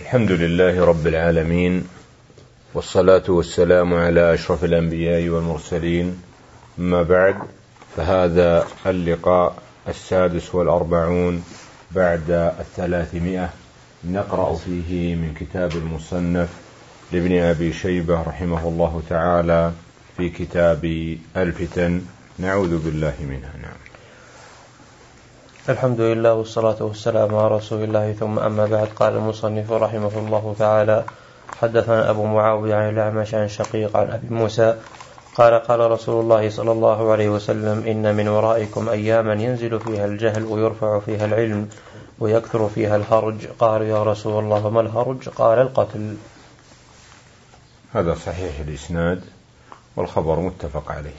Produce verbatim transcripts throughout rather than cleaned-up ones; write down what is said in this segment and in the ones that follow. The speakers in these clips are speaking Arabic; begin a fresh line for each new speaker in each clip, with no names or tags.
الحمد لله رب العالمين، والصلاة والسلام على أشرف الأنبياء والمرسلين. أما بعد، فهذا اللقاء السادس والأربعون بعد الثلاثمائة، نقرأ فيه من كتاب المصنف لابن أبي شيبة رحمه الله تعالى في كتاب الفتن، نعوذ بالله منها. نعم.
الحمد لله والصلاة والسلام على رسول الله، ثم أما بعد. قال المصنف رحمه الله تعالى: حدثنا أبو معاوية عن الأعمش عن شقيق عن أبي موسى قال: قال رسول الله صلى الله عليه وسلم: إن من ورائكم أياما ينزل فيها الجهل ويرفع فيها العلم ويكثر فيها الهرج. قالوا: يا رسول الله ما الهرج؟ قال: القتل.
هذا صحيح الإسناد والخبر متفق عليه.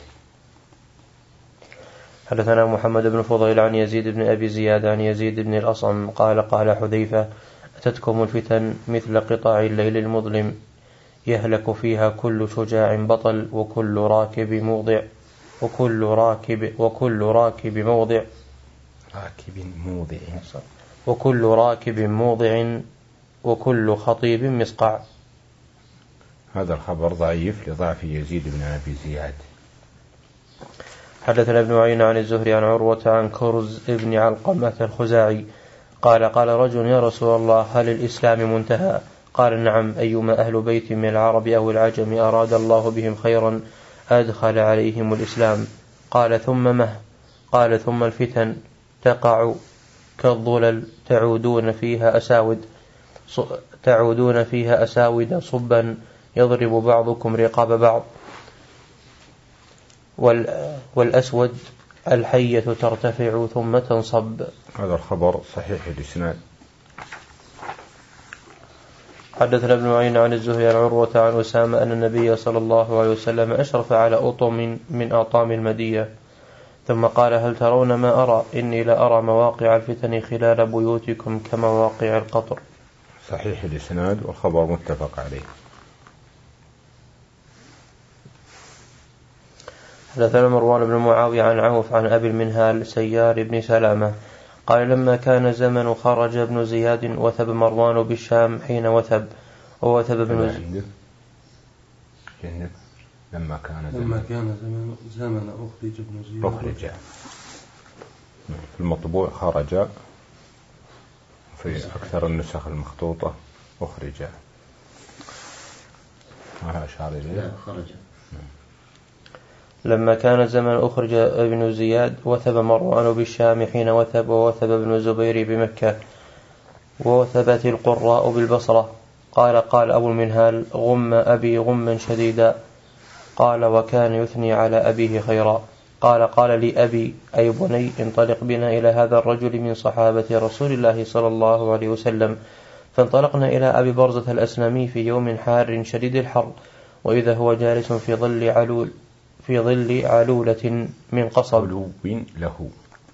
حدثنا محمد بن فضيل عن يزيد بن أبي زياد عن يزيد بن الأصم قال: قال حذيفة: أتتكم الفتن مثل قطاع الليل المظلم، يهلك فيها كل شجاع بطل وكل راكب موضع وكل راكب وكل راكب موضع
راكب موضع
وكل راكب موضع وكل خطيب مسقع.
هذا الخبر ضعيف لضعف يزيد بن أبي زياد.
حدثنا ابن عيينة عن الزهري عن عروة عن كرز ابن علقمة الخزاعي قال: قال رجل: يا رسول الله، هل الإسلام منتهى؟ قال: نعم. أيما أهل بيت من العرب أو العجم أراد الله بهم خيرا أدخل عليهم الإسلام. قال: ثم مه؟ قال: ثم الفتن تقع كالظلل تعودون فيها أساود تعودون فيها أساود صبا يضرب بعضكم رقاب بعض، والأسود الحية ترتفع ثم تنصب.
هذا الخبر صحيح الإسناد.
حدثنا ابن عيينة عن الزهري عن عروة عن أسامة أن النبي صلى الله عليه وسلم أشرف على أطم من أطام المدية، ثم قال: هل ترون ما أرى؟ إني لأرى مواقع الفتن خلال بيوتكم كمواقع القطر.
صحيح الإسناد والخبر متفق عليه.
حدثنا مروان بن معاوية عن عوف عن أبي المنهال سيار بن سلامة قال: لما كان زمن خرج ابن زياد وثب مروان بالشام حين وثب ووثب ابن زياد
لما كان زمن
لما كان زمن زمن أخرج ابن زياد
أخرج في المطبوع خرج، في أكثر النسخ المخطوطة أخرج. ما أشار إليه خرج.
لما كان زمن أخرج ابن زياد وثب مروان بالشام حين وثب ووثب ابن الزبير بمكة ووثبت القراء بالبصرة. قال: قال أبو المنهال: غم أبي غما شديدا. قال: وكان يثني على أبيه خيرا. قال: قال لي أبي: أي بني، انطلق بنا إلى هذا الرجل من صحابة رسول الله صلى الله عليه وسلم. فانطلقنا إلى أبي برزة الأسلمي في يوم حار شديد الحر، وإذا هو جالس في ظل علول في ظل علولة من قصب
علو له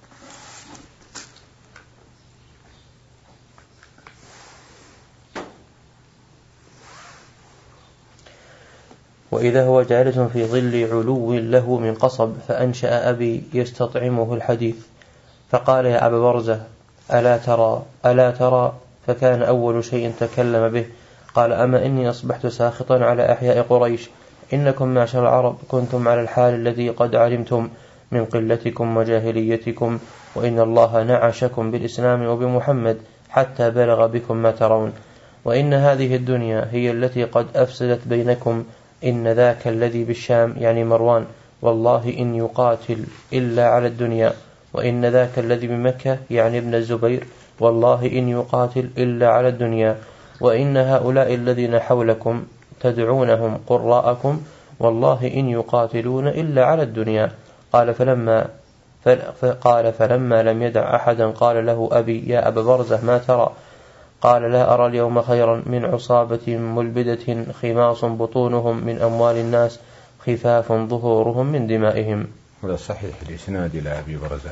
وإذا هو جالس في ظل علو له من قصب، فأنشأ أبي يستطعمه الحديث، فقال: يا أبا برزة، ألا ترى ألا ترى فكان أول شيء تكلم به: قال: أما إني أصبحت ساخطا على أحياء قريش، إنكم معشر العرب كنتم على الحال الذي قد علمتم من قلتكم وجاهليتكم، وإن الله نعشكم بالإسلام وبمحمد حتى بلغ بكم ما ترون، وإن هذه الدنيا هي التي قد أفسدت بينكم. إن ذاك الذي بالشام يعني مروان والله إن يقاتل إلا على الدنيا، وإن ذاك الذي بمكة يعني ابن الزبير والله إن يقاتل إلا على الدنيا، وإن هؤلاء الذين حولكم تدعونهم قراءكم والله إن يقاتلون إلا على الدنيا. قال: فلما فقال فلما لم يدع أحدا قال له أبي: يا أبا برزة، ما ترى؟ قال: لا أرى اليوم خيرا من عصابة ملبدة خماص بطونهم من أموال الناس خفاف ظهورهم من دمائهم.
هذا صحيح الإسناد إلى أبي برزة.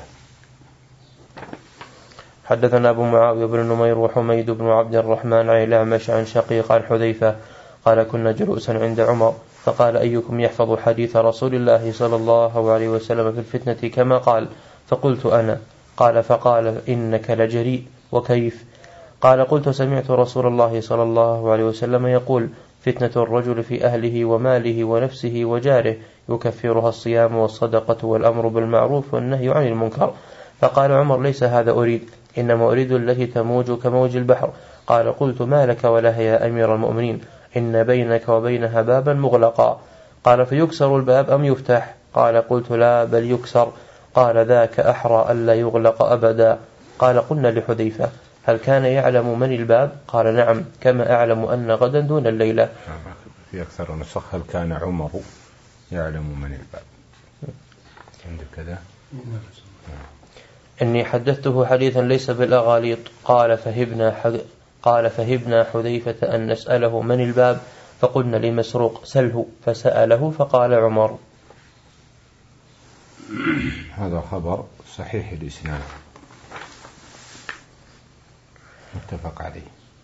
حدثنا أبو معاوية بن نمير وحميد بن عبد الرحمن عن الأعمش عن شقيق عن حذيفة قال: كنا جلوسا عند عمر فقال: أيكم يحفظ حديث رسول الله صلى الله عليه وسلم في الفتنة كما قال؟ فقلت: أنا. قال: فقال: إنك لجريء. وكيف؟ قال قلت سمعت رسول الله صلى الله عليه وسلم يقول فتنة الرجل في أهله وماله ونفسه وجاره يكفرها الصيام والصدقة والأمر بالمعروف والنهي عن المنكر. فقال عمر ليس هذا أريد، إنما أريد التي تموج كموج البحر. قال قلت ما لك ولها يا أمير المؤمنين؟ إن بينك وبينها بابا مغلقا. قال فيكسر الباب أم يفتح؟ قال قلت لا بل يكسر. قال ذاك أحرى ألا يغلق أبدا. قال قلنا لحذيفة هل كان يعلم من الباب؟ قال نعم كما أعلم أن غدا دون الليلة.
في أكثر نسخ هل كان عمر يعلم من الباب؟ عندك كذا؟
إني حدثته حديثا ليس بالأغاليط. قال فهبنا حد... قال فهبنا حذيفة أن نسأله من الباب، فقلنا لمسروق سله، فسأله فقال عمر.
هذا خبر صحيح الإسناد متفق عليه.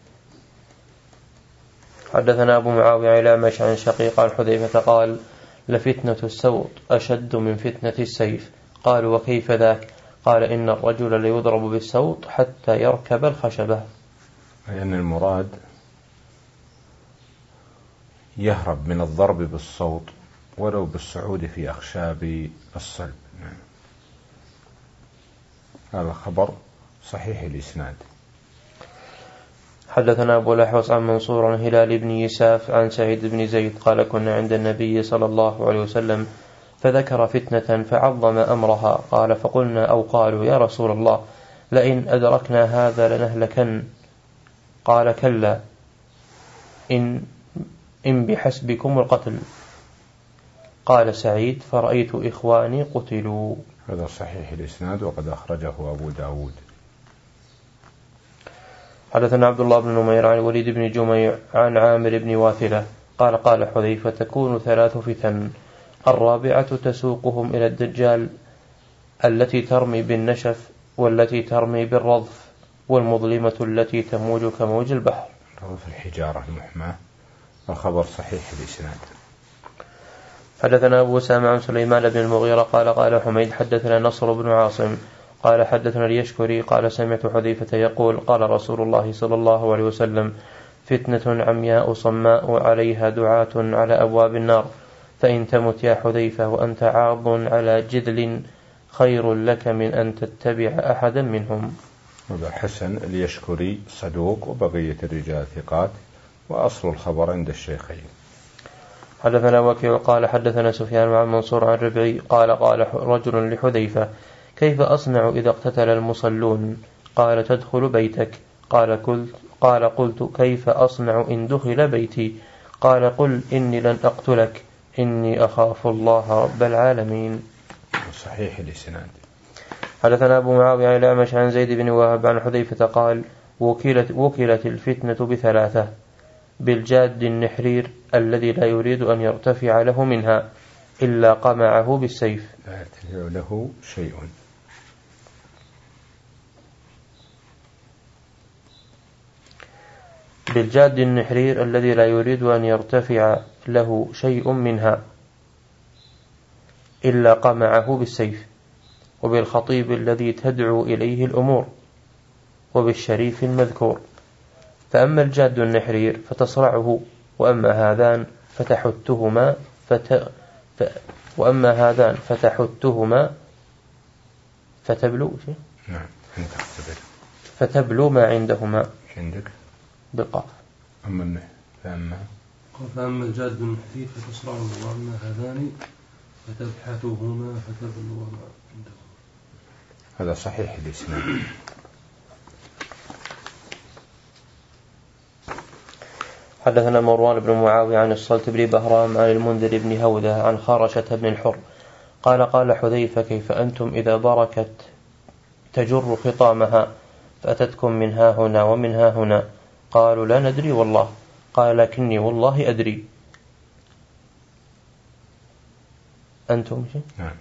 حدثنا أبو معاوية علامش عن شقيق عن حذيفة قال لفتنة السوط أشد من فتنة السيف. قالوا وكيف ذاك؟ قال إن الرجل ليضرب بالسوط حتى يركب الخشبة.
لأن المراد يهرب من الضرب بالصوت ولو بالصعود في أخشاب الصلب. هذا خبر صحيح الإسناد.
حدثنا أبو الأحوص عن منصور عن هلال بن يساف عن سعيد بن زيد قال كنا عند النبي صلى الله عليه وسلم فذكر فتنة فعظم أمرها. قال فقلنا أو قالوا يا رسول الله لئن أدركنا هذا لنهلكن. قال كلا إن, إن بحسبكم القتل. قال سعيد فرأيت إخواني قتلوا.
هذا صحيح الإسناد وقد أخرجه أبو داود.
حدثنا عبد الله بن نمير عن وليد بن جميع عن عامر بن واثلة قال قال حذيفة تكون ثلاث فتن الرابعة تسوقهم إلى الدجال التي ترمي بالنشف والتي ترمي بالرضف والمظلمة التي تموج كموج البحر.
رضف الحجارة المحماة. الخبر صحيح الإسناد.
حدثنا أبو أسامة عن سليمان بن المغيرة قال قال حميد حدثنا نصر بن عاصم قال حدثنا اليشكري قال سمعت حذيفة يقول قال رسول الله صلى الله عليه وسلم فتنة عمياء صماء عليها دعاة على أبواب النار فإن تمت يا حذيفة وأنت عاض على جذل خير لك من أن تتبع أحدا منهم.
هذا حسن اليشكري صدوق وبقية الرجال ثقات وأصل الخبر عند الشيخين.
حدثنا وكيع قال حدثنا سفيان عن منصور عن ربعي قال قال رجل لحذيفة كيف أصنع إذا اقتتل المصلون؟ قال تدخل بيتك. قال قلت, قال قلت كيف أصنع إن دخل بيتي؟ قال قل إني لن أقتلك إني أخاف الله رب العالمين.
صحيح الإسناد.
حدثنا أبو معاوية عن الأعمش عن زيد بن وهب عن حذيفة قال وكلت, وكلت الفتنة بثلاثة بالجاد النحرير الذي لا يريد أن يرتفع له منها إلا قمعه بالسيف.
لا يرتفع له شيء.
بالجاد النحرير الذي لا يريد أن يرتفع له شيء منها إلا قمعه بالسيف، وبالخطيب الذي تدعو إليه الأمور، وبالشريف المذكور. فأما الجاد النحرير فتصرعه، وأما هذان فتحتهما فت... ف... وأما هذان فتحتهما فتبلو شيء؟
نعم.
فتبلو ما عندهما.
عندك
بقاف.
أما النحر فأما
فأما الجاد النحرير فتصرعه، وأما هذان فتبحثهما فتبلو ما عندهما.
هذا صحيح الإسناد.
حدثنا مروان بن معاوية عن الصلت بن بهرام عن المنذر بن هودة عن خارشة بن الحر قال قال حذيفة كيف أنتم إذا بركت تجر خطامها فأتتكم من ها هنا ومن ها هنا؟ قالوا لا ندري والله. قال لكني والله أدري. أنتم
نعم.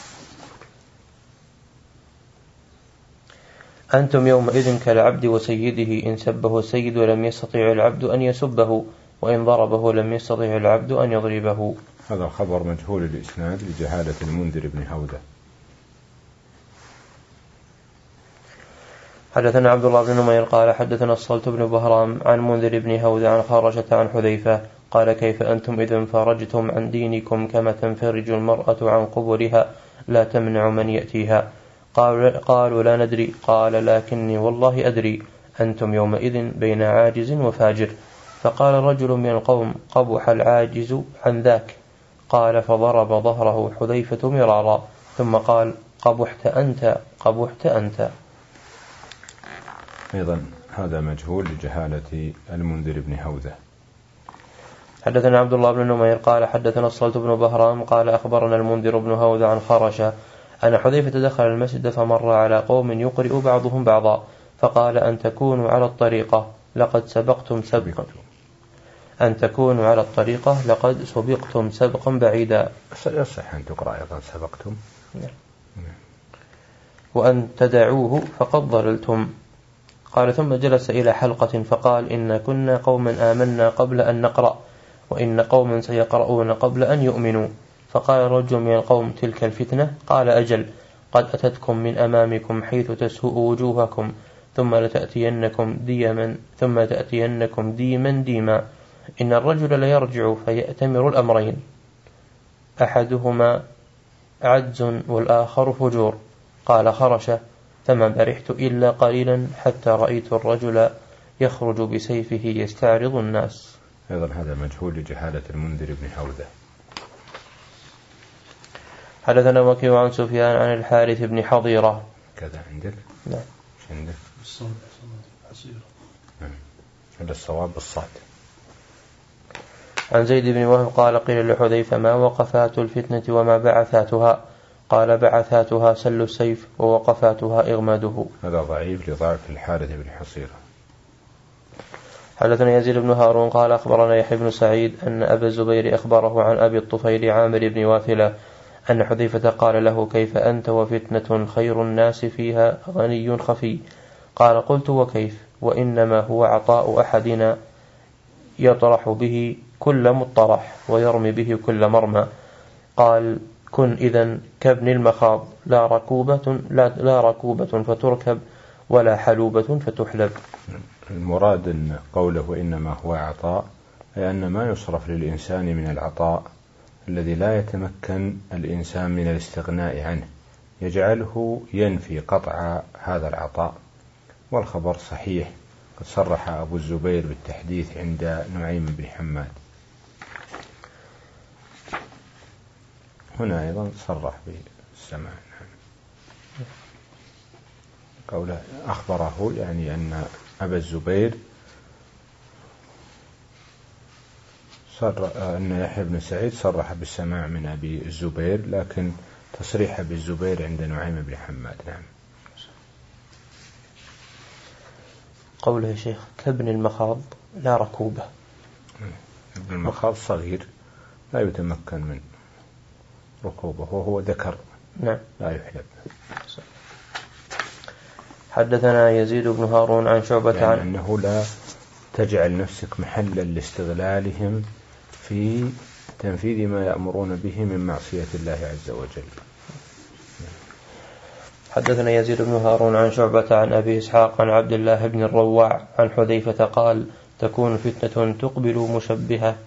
أنتم يومئذ كالعبد وسيده، إن سبه السيد ولم يستطيع العبد أن يسبه، وإن ضربه لم يستطيع العبد أن يضربه.
هذا الخبر مجهول الإسناد لجهالة المنذر بن هودة.
حدثنا عبد الله بن نمير قال حدثنا الصلت بن بهرام عن منذر بن هوذ عن خارجة عن حذيفة قال كيف أنتم إذا انفرجتم عن دينكم كما تنفرج المرأة عن قبرها لا تمنع من يأتيها؟ قالوا لا ندري. قال لكني والله أدري، أنتم يومئذ بين عاجز وفاجر. فقال رجل من القوم قبح العاجز عن ذاك. قال فضرب ظهره حذيفة مرارا ثم قال قبحت أنت قبحت أنت.
أيضا هذا مجهول لجهالة المنذر بن هوذة.
حدثنا عبد الله بن نمير قال حدثنا الصلت بن بهرام قال أخبرنا المنذر بن هوذة عن خرشة أن حذيفة دخل المسجد فمر على قوم يقرئ بعضهم بعضا فقال أن تكونوا على الطريقة لقد سبقتم سبقا أن تكونوا على الطريقة لقد سبقتم سبقا بعيدا.
يصح أن تقرأ أيضا سبقتم.
وأن تدعوه فقد ضللتم. قال ثم جلس إلى حلقة فقال إن كنا قوما آمنا قبل أن نقرأ وإن قوما سيقرؤون قبل أن يؤمنوا. فقال رجل من القوم تلك الفتنة؟ قال أجل، قد أتتكم من أمامكم حيث تسوء وجوهكم ثم لتأتينكم ديما ثم تأتينكم ديما ديما إن الرجل ليرجع فيأتمر الأمرين أحدهما عجز والآخر فجور. قال خرشة فما برحت إلا قليلا حتى رأيت الرجل يخرج بسيفه يستعرض الناس.
أيضا هذا مجهول لجهالة المنذر بن هوذة.
حدثنا وكيع عن سفيان عن الحارث بن حضيرة.
كذا عندك؟
نعم.
مش عندك؟
الصواب حصيرة.
هذا الصواب بالصاد.
عن زيد بن وهب قال قيل لحذيفة ما وقفات الفتنة وما بعثاتها؟ قال بعثاتها سل السيف ووقفاتها إغماده.
هذا ضعيف لضعف الحارث بن حصيرة.
حدثنا يزيد بن هارون قال أخبرنا يحيى بن سعيد أن أبا الزبير أخبره عن أبي الطفيل عامر بن واثلة أن حذيفة قال له كيف أنت وفتنة خير الناس فيها غني خفي؟ قال قلت وكيف؟ وإنما هو عطاء أحدنا يطرح به كل مطرح ويرمي به كل مرمى. قال كن إذن كابن المخاض لا ركوبة, لا, لا ركوبة فتركب ولا حلوبة فتحلب.
المراد أن قوله وإنما هو عطاء أي أن ما يصرف للإنسان من العطاء الذي لا يتمكن الإنسان من الاستغناء عنه يجعله ينفي قطع هذا العطاء. والخبر صحيح، قد صرح أبو الزبير بالتحديث عند نعيم بن حماد. هنا أيضا صرح بالسماع. قوله أخبره يعني أن أبا الزبير صر أن يحيى بن سعيد صرح بالسماع من أبي الزبير، لكن تصريح أبي الزبير عند نعيم بن حماد. نعم.
قوله يا شيخ كابن المخاض لا ركوبة.
ابن المخاض صغير لا يتمكن من ركوبه وهو ذكر.
نعم.
لا يحلب.
حدثنا يزيد بن هارون عن شعبة
يعني
عن
أنه لا تجعل نفسك محلا لاستغلالهم في تنفيذ ما يأمرون به من معصية الله عز وجل.
حدثنا يزيد بن هارون عن شعبة عن أبي إسحاق عن عبد الله بن الرواع عن حذيفة قال تكون فتنة تقبل مشبهة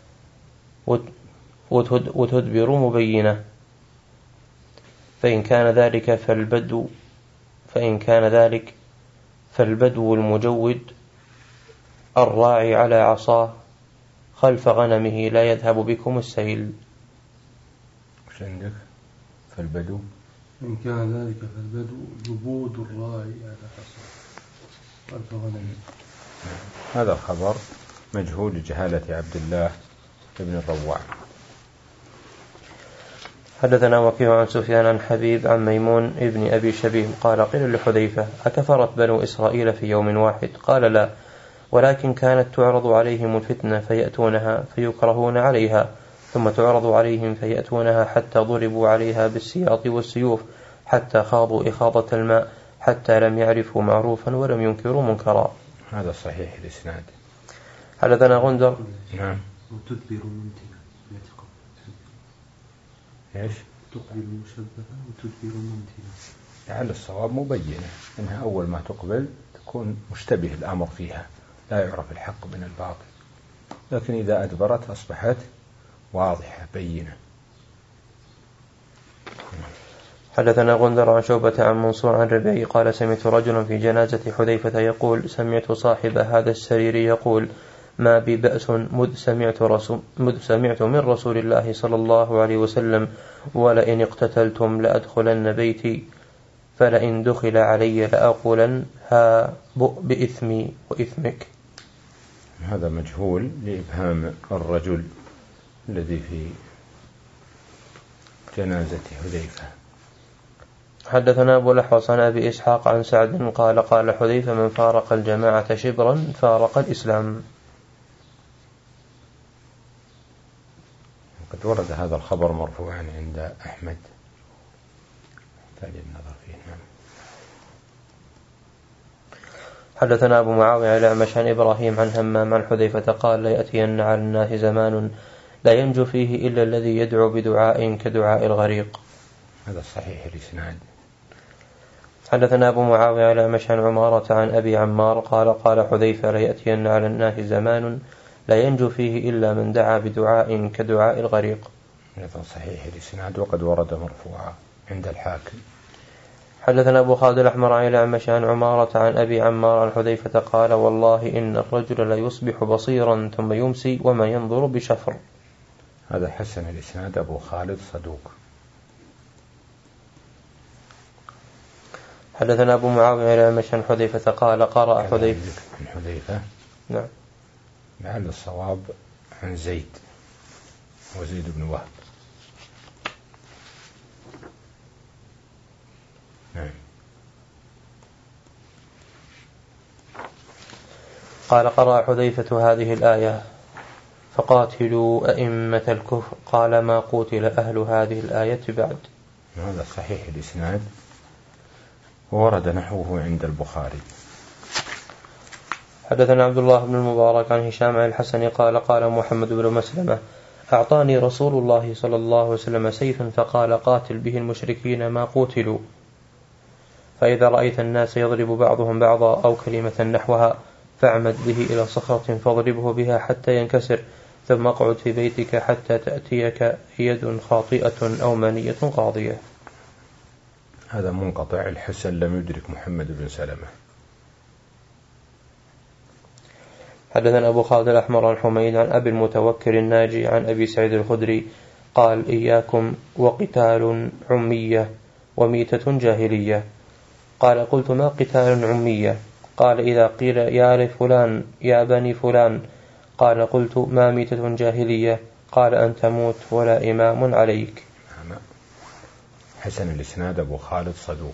وتدبر مبينة فإن كان ذلك فالبدو فإن كان ذلك فالبدو المجود الراعي على عصاه خلف غنمه لا يذهب بكم السيل.
وش عندك؟ فالبدو
إن كان ذلك فالبدو جبود الراعي على عصاه خلف غنمه.
هذا الخبر مجهول لجهالة عبد الله بن الرواع.
حدثنا وكيع عن سفيان عن حبيب عن ميمون ابن أبي شبيب قال قيل لحذيفة أكفرت بنو إسرائيل في يوم واحد؟ قال لا، ولكن كانت تعرض عليهم الفتنة فيأتونها فيكرهون عليها ثم تعرض عليهم فيأتونها حتى ضربوا عليها بالسياط والسيوف حتى خاضوا إخاضة الماء حتى لم يعرفوا معروفا ولم ينكروا منكرا.
هذا صحيح الإسناد.
حدثنا غندر.
نعم.
وتدبر منتنا
إيش؟
تقبل مشبهة وتدبر منتنا.
لعل الصواب مبينة أنها أول ما تقبل تكون مشتبه الأمر فيها، لا يعرف الحق من الباطل، لكن إذا أدبرت أصبحت واضحة بينة.
حدثنا غندر عن شعبة عن منصور عن ربيعي قال سمعت رجلا في جنازة حذيفة يقول سمعت صاحب هذا السرير يقول ما بي بأس مذ سمعت, رسول مذ سمعت من رسول الله صلى الله عليه وسلم ولئن اقتتلتم لأدخلن بيتي فلئن دخل علي لأقولن ها بؤ بإثمي وإثمك.
هذا مجهول لإبهام الرجل الذي في جنازة حذيفة.
حدثنا أبو الأحوص عن أبي إسحاق عن سعد قال قال حذيفة من فارق الجماعة شبرا فارق الإسلام.
قد ورد هذا الخبر مرفوعا عند أحمد، تالي النظر فيه. نعم.
حدثنا أبو معاوية الأعمش عن إبراهيم عن همام عن حذيفة قال لا يأتين على الناس زمان لا ينجو فيه إلا الذي يدعو بدعاء كدعاء الغريق.
هذا صحيح الإسناد.
حدثنا أبو معاوية الأعمش عن عمارة عن أبي عمار قال قال حذيفة لا يأتين على الناس زمان لا ينجو فيه إلا من دعا بدعاء كدعاء الغريق.
هذا صحيح الإسناد وقد ورد مرفوعا عند الحاكم.
حدثنا أبو خالد الأحمر عن الأعمش عن عمارة عن أبي عمار عن حذيفة قال والله إن الرجل لا يصبح بصيرا ثم يمسي وما ينظر بشفر.
هذا حسن الإسناد أبو خالد صدوق.
حدثنا أبو معاوية الأعمش عن حذيفة قال قرأ حذيفة
عن حذيفة.
نعم.
لعل الصواب عن زيد وزيد بن وهب. نعم.
قال قرأ حذيفة هذه الآية فقاتلوا أئمة الكفر قال ما قتل أهل هذه الآية بعد.
هذا صحيح الإسناد وورد نحوه عند البخاري.
حدثنا عبد الله بن المبارك عن هشام عن الحسن قال قال محمد بن مسلمة أعطاني رسول الله صلى الله عليه وسلم سيفا فقال قاتل به المشركين ما قتلوا فإذا رأيت الناس يضرب بعضهم بعضا أو كلمة نحوها فاعمد به إلى صخرة فاضربه بها حتى ينكسر ثم اقعد في بيتك حتى تأتيك يد خاطئة أو منية قاضية.
هذا منقطع، الحسن لم يدرك محمد بن سلمة.
حدثنا أبو خالد الأحمر عن حميد عن أبي المتوكل الناجي عن أبي سعيد الخدري قال إياكم وقتال عمية وميتة جاهلية. قال قلت ما قتال عمية؟ قال إذا قيل يا لفلان يا بني فلان. قال قلت ما ميتة جاهلية؟ قال أن تموت ولا إمام عليك.
حسن الإسناد أبو خالد صدوق.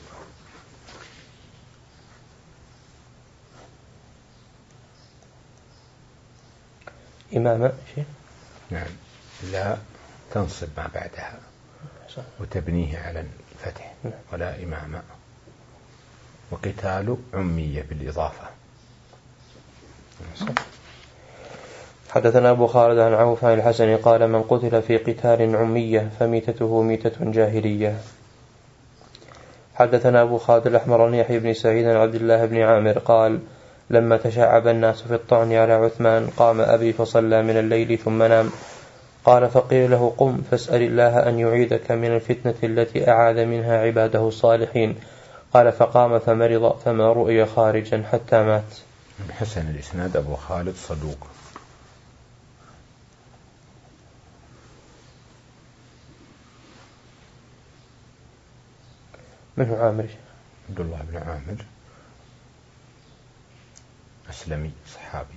إمامة شيء؟
نعم، لا تنصب ما بعدها وتبنيه على الفتح ولا إمامة. وقتال عمية بالإضافة.
حدثنا أبو خالد عن عوف عن الحسن قال من قتل في قتال عمية فميتته ميتة جاهلية. حدثنا أبو خالد الأحمر عن يحيى بن سعيد عن عبد الله بن عامر قال لما تشعب الناس في الطعن على عثمان قام أبي فصلى من الليل ثم نام. قال فقيل له قم فاسأل الله أن يعيدك من الفتنة التي أعاذ منها عباده الصالحين. قال فقام فمرض فما رؤي خارجا حتى مات.
حسن الإسناد أبو خالد صدوق.
من هو عامر؟
عبد الله بن عامر أسلمي صحابي.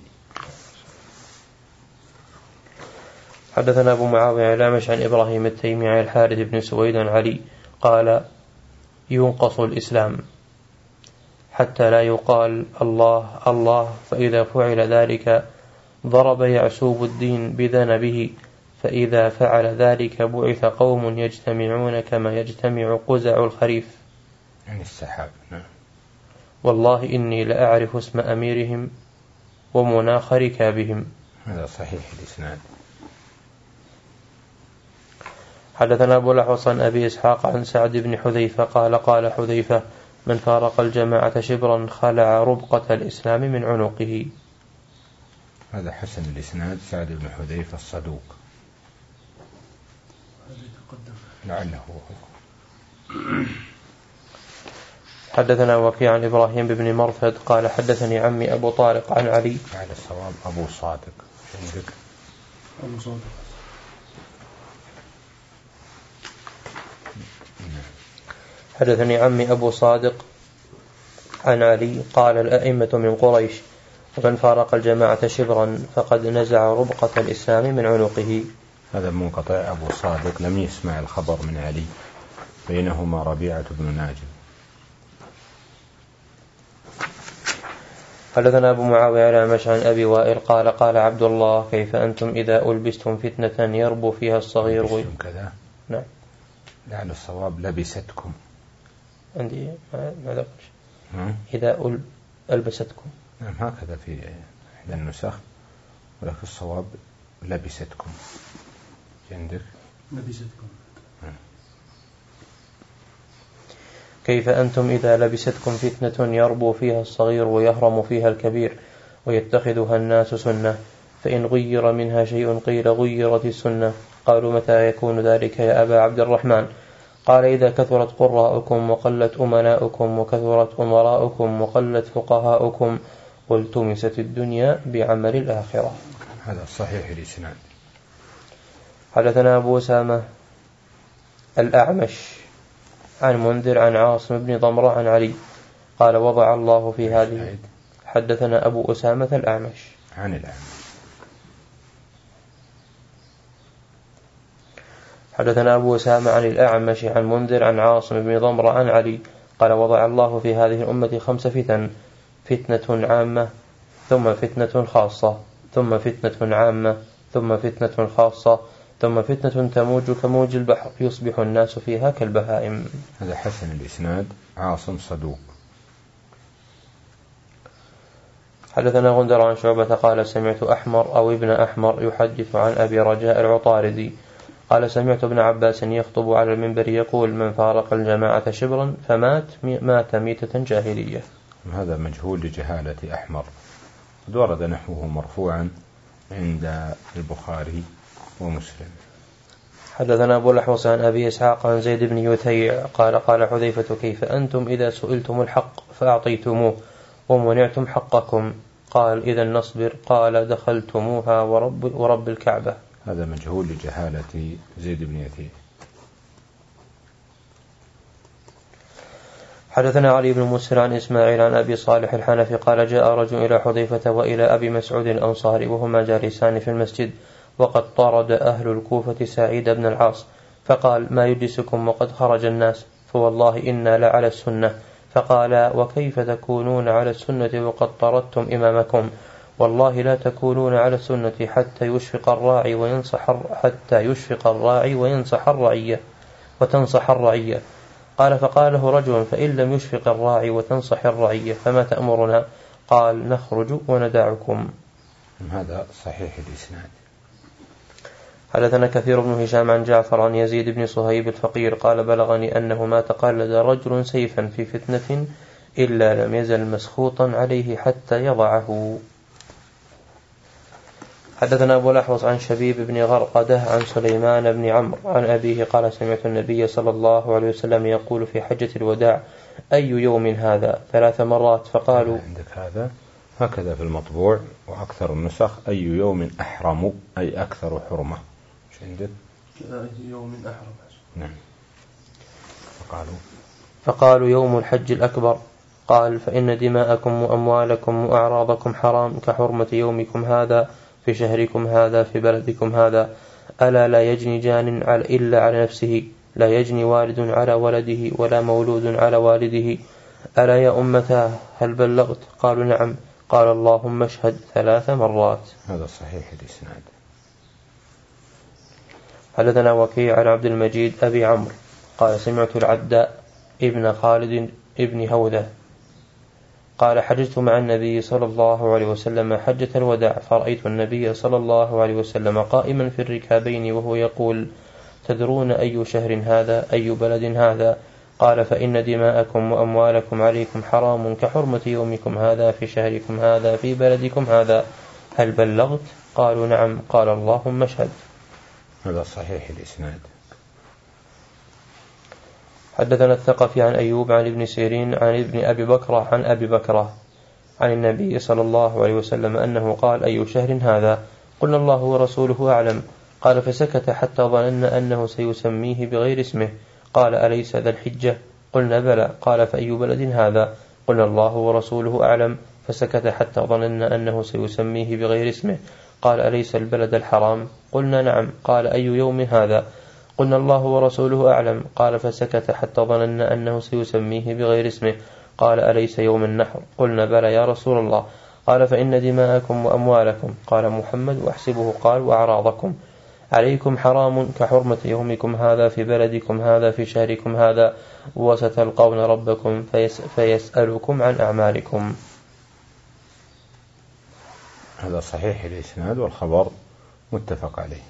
حدثنا أبو معاوية الأعمش عن إبراهيم التيمي عن الحارث بن سويد عن علي قال ينقص الإسلام حتى لا يقال الله الله فإذا فعل ذلك ضرب يعسوب الدين بذنبه فإذا فعل ذلك بعث قوم يجتمعون كما يجتمع قزع الخريف
يعني السحاب. نعم.
والله إني لأعرف اسم أميرهم ومناخ ركابهم.
هذا صحيح الإسناد.
حدثنا أبو الأحوص عن أبي إسحاق عن سعد بن حذيفة قال قال حذيفة من فارق الجماعة شبرا خلع ربقة الإسلام من عنقه.
هذا حسن الإسناد. سعد بن حذيفة الصدوق لعله.
حدثنا وكيع عن إبراهيم بن مرثد قال حدثني عمي أبو طارق عن علي.
على الصواب أبو صادق عندك.
أبو صادق.
حدثني عمي أبو صادق عن علي قال الأئمة من قريش ومن فارق الجماعة شبرا فقد نزع ربقة الإسلام من عنقه.
هذا منقطع. أبو صادق لم يسمع الخبر من علي، بينهما ربيعة بن ناجم.
حدثنا أبو معاوية الأعمش عن أبي وائل قال قال عبد الله كيف أنتم إذا ألبستم فتنة يربو فيها الصغير و...
كذا.
نعم.
لعل الصواب لبستكم.
عندي ماذا إذا أل... ألبستكم.
نعم هكذا في إحدى النسخ، ولكن الصواب لبستكم. عندك
لبستكم.
كيف أنتم إذا لبستكم فتنة يربو فيها الصغير ويهرم فيها الكبير ويتخذها الناس سنة، فإن غير منها شيء قيل غيرت السنة. قالوا متى يكون ذلك يا أبا عبد الرحمن؟ قال إذا كثرت قراءكم وقلت أمناؤكم وكثرت أمراؤكم وقلت فقهاؤكم والتمست الدنيا بعمل الآخرة.
هذا صحيح الإسناد.
حدثنا أبو أسامة الأعمش عن منذر عن عاصم بن ضمرة عن علي قال وضع الله في هذه. حدثنا أبو أسامة الأعمش
عن الأعمش.
حدثنا أبو أسامة عن الأعمش عن منذر عن عاصم بن ضمرة عن علي قال وضع الله في هذه الأمة خمس فتن، فتنة عامة ثم فتنة خاصة ثم فتنة عامة ثم فتنة خاصة ثم فتنة تموج كموج البحر يصبح الناس فيها كالبهائم.
هذا حسن الإسناد. عاصم صدوق.
حدثنا غندر عن شعبة قال سمعت أحمر أو ابن أحمر يحدث عن أبي رجاء العطاردي قال سمعت ابن عباس يخطب على المنبر يقول من فارق الجماعة شبرا فمات مات ميتة جاهلية.
هذا مجهول لجهالة أحمر، قد ورد نحوه مرفوعا عند البخاري ومسلم.
حدثنا أبو الأحوص عن أبي إسحاق عن زيد بن يثيع قال قال حذيفة كيف أنتم إذا سئلتم الحق فأعطيتموه ومنعتم حقكم؟ قال إذا نصبر. قال دخلتموها ورب, ورب الكعبة.
هذا مجهول لجهالة زيد بن يثيع.
حدثنا علي بن مسهر عن إسماعيل عن أبي صالح الحنفي قال جاء رجل إلى حذيفة وإلى أبي مسعود الأنصاري وهما جالسان في المسجد وقد طرد أهل الكوفة سعيد بن العاص فقال ما يجلسكم وقد خرج الناس؟ فوالله إنا لعلى السنة. فقال وكيف تكونون على السنة وقد طردتم إمامكم؟ والله لا تكونون على السنة حتى يشفق الراعي وينصح حتى يشفق الراعي وينصح الرعية وتنصح الرعية. قال فقاله رجل فإن لم يشفق الراعي وتنصح الرعية فما تأمرنا؟ قال نخرج وندعكم.
هذا صحيح الإسناد.
حدثنا كثير بن هشام عن جعفر عن يزيد بن صهيب الفقير قال بلغني أنه ما تقلد رجل سيفا في فتنة إلا لم يزل مسخوطا عليه حتى يضعه. حدثنا أبو الأحوص عن شبيب بن غرقدة عن سليمان بن عمرو عن أبيه قال سمعت النبي صلى الله عليه وسلم يقول في حجة الوداع أي يوم هذا؟ ثلاث مرات. فقالوا
عندك هذا هكذا في المطبوع وأكثر النسخ أي يوم أحرم أي أكثر حرمة. مش عندك
أي يوم أحرم.
نعم. فقالوا
فقالوا يوم الحج الأكبر. قال فإن دماءكم وأموالكم وأعراضكم حرام كحرمة يومكم هذا في شهركم هذا في بلدكم هذا. ألا لا يجني جان إلا على نفسه لا يجني والد على ولده ولا مولود على والده. ألا يا أمتاه هل بلغت؟ قالوا نعم. قال اللهم اشهد ثلاث مرات.
هذا صحيح الإسناد.
حدثنا وكيع عن عبد المجيد أبي عمرو قال سمعت العداء ابن خالد ابن هودة قال حججت مع النبي صلى الله عليه وسلم حجة الوداع فرأيت النبي صلى الله عليه وسلم قائما في الركابين وهو يقول تدرون أي شهر هذا أي بلد هذا؟ قال فإن دماءكم وأموالكم عليكم حرام كحرمة يومكم هذا في شهركم هذا في بلدكم هذا. هل بلغت؟ قالوا نعم. قال اللهم اشهد.
هذا صحيح الإسناد.
حدثنا الثقفي عن أيوب عن ابن سيرين عن ابن أبي بكرة عن أبي بكرة عن النبي صلى الله عليه وسلم أنه قال أي شهر هذا؟ قلنا الله ورسوله أعلم. قال فسكت حتى ظننا أنه سيسميه بغير اسمه. قال أليس ذا الحجة؟ قلنا بلى. قال فأي بلد هذا؟ قلنا الله ورسوله أعلم. فسكت حتى ظننا أنه سيسميه بغير اسمه. قال أليس البلد الحرام؟ قلنا نعم. قال أي يوم هذا؟ قلنا الله ورسوله أعلم. قال فسكت حتى ظننا أنه سيسميه بغير اسمه. قال أليس يوم النحر؟ قلنا بلى يا رسول الله. قال فإن دماءكم وأموالكم، قال محمد وأحسبه قال وأعراضكم عليكم حرام كحرمة يومكم هذا في بلدكم هذا في شهركم هذا، وستلقون ربكم فيس فيسألكم عن أعمالكم.
هذا صحيح الإسناد والخبر متفق عليه.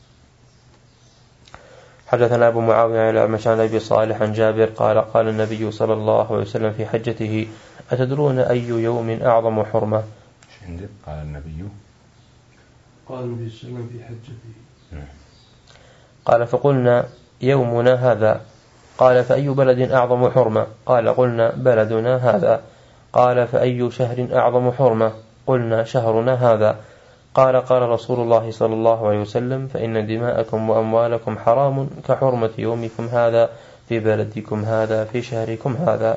حدثنا أبو معاوية عن الأعمش عن أبي صالح عن جابر قال قال النبي صلى الله عليه وسلم في حجته أتدرون أي يوم أعظم حرمة؟
قال النبي
قال النبي صلى الله عليه وسلم في حجته.
قال فقلنا يومنا هذا. قال فأي بلد أعظم حرمة؟ قال قلنا بلدنا هذا. قال فأي شهر أعظم حرمة؟ قلنا شهرنا هذا. قال قال رسول الله صلى الله عليه وسلم فإن دماءكم وأموالكم حرام كحرمة يومكم هذا في بلدكم هذا في شهركم هذا.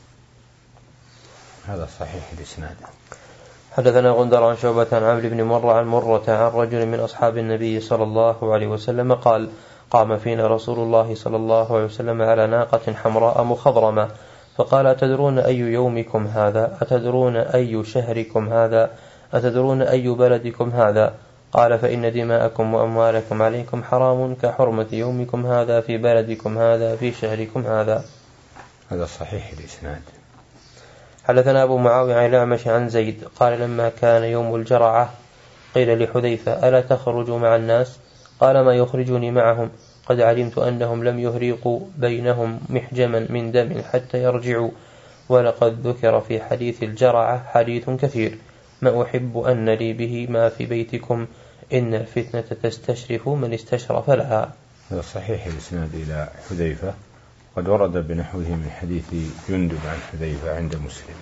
هذا صحيح الإسناد.
حدثنا غندر عن شعبة عن عمرو بن مرة عن مرة عن رجل من أصحاب النبي صلى الله عليه وسلم قال قام فينا رسول الله صلى الله عليه وسلم على ناقة حمراء مخضرمة فقال أتدرون أي يومكم هذا؟ أتدرون أي شهركم هذا؟ أتدرون أي بلدكم هذا؟ قال فإن دماءكم وأموالكم عليكم حرام كحرمة يومكم هذا في بلدكم هذا في شهركم هذا.
هذا صحيح الإسناد.
حدثنا أبو معاوية عن الأعمش عن زيد قال لما كان يوم الجرعة قيل لحذيفة ألا تخرج مع الناس؟ قال ما يخرجني معهم؟ قد علمت أنهم لم يهريقوا بينهم محجما من دم حتى يرجعوا، ولقد ذكر في حديث الجرعة حديث كثير ما أحب أن لي به ما في بيتكم إن الفتنة تستشرف من استشرف لها.
هذا صحيح الإسناد إلى حذيفة، قد ورد بنحوه من حديث جندب عن حذيفة عند مسلم.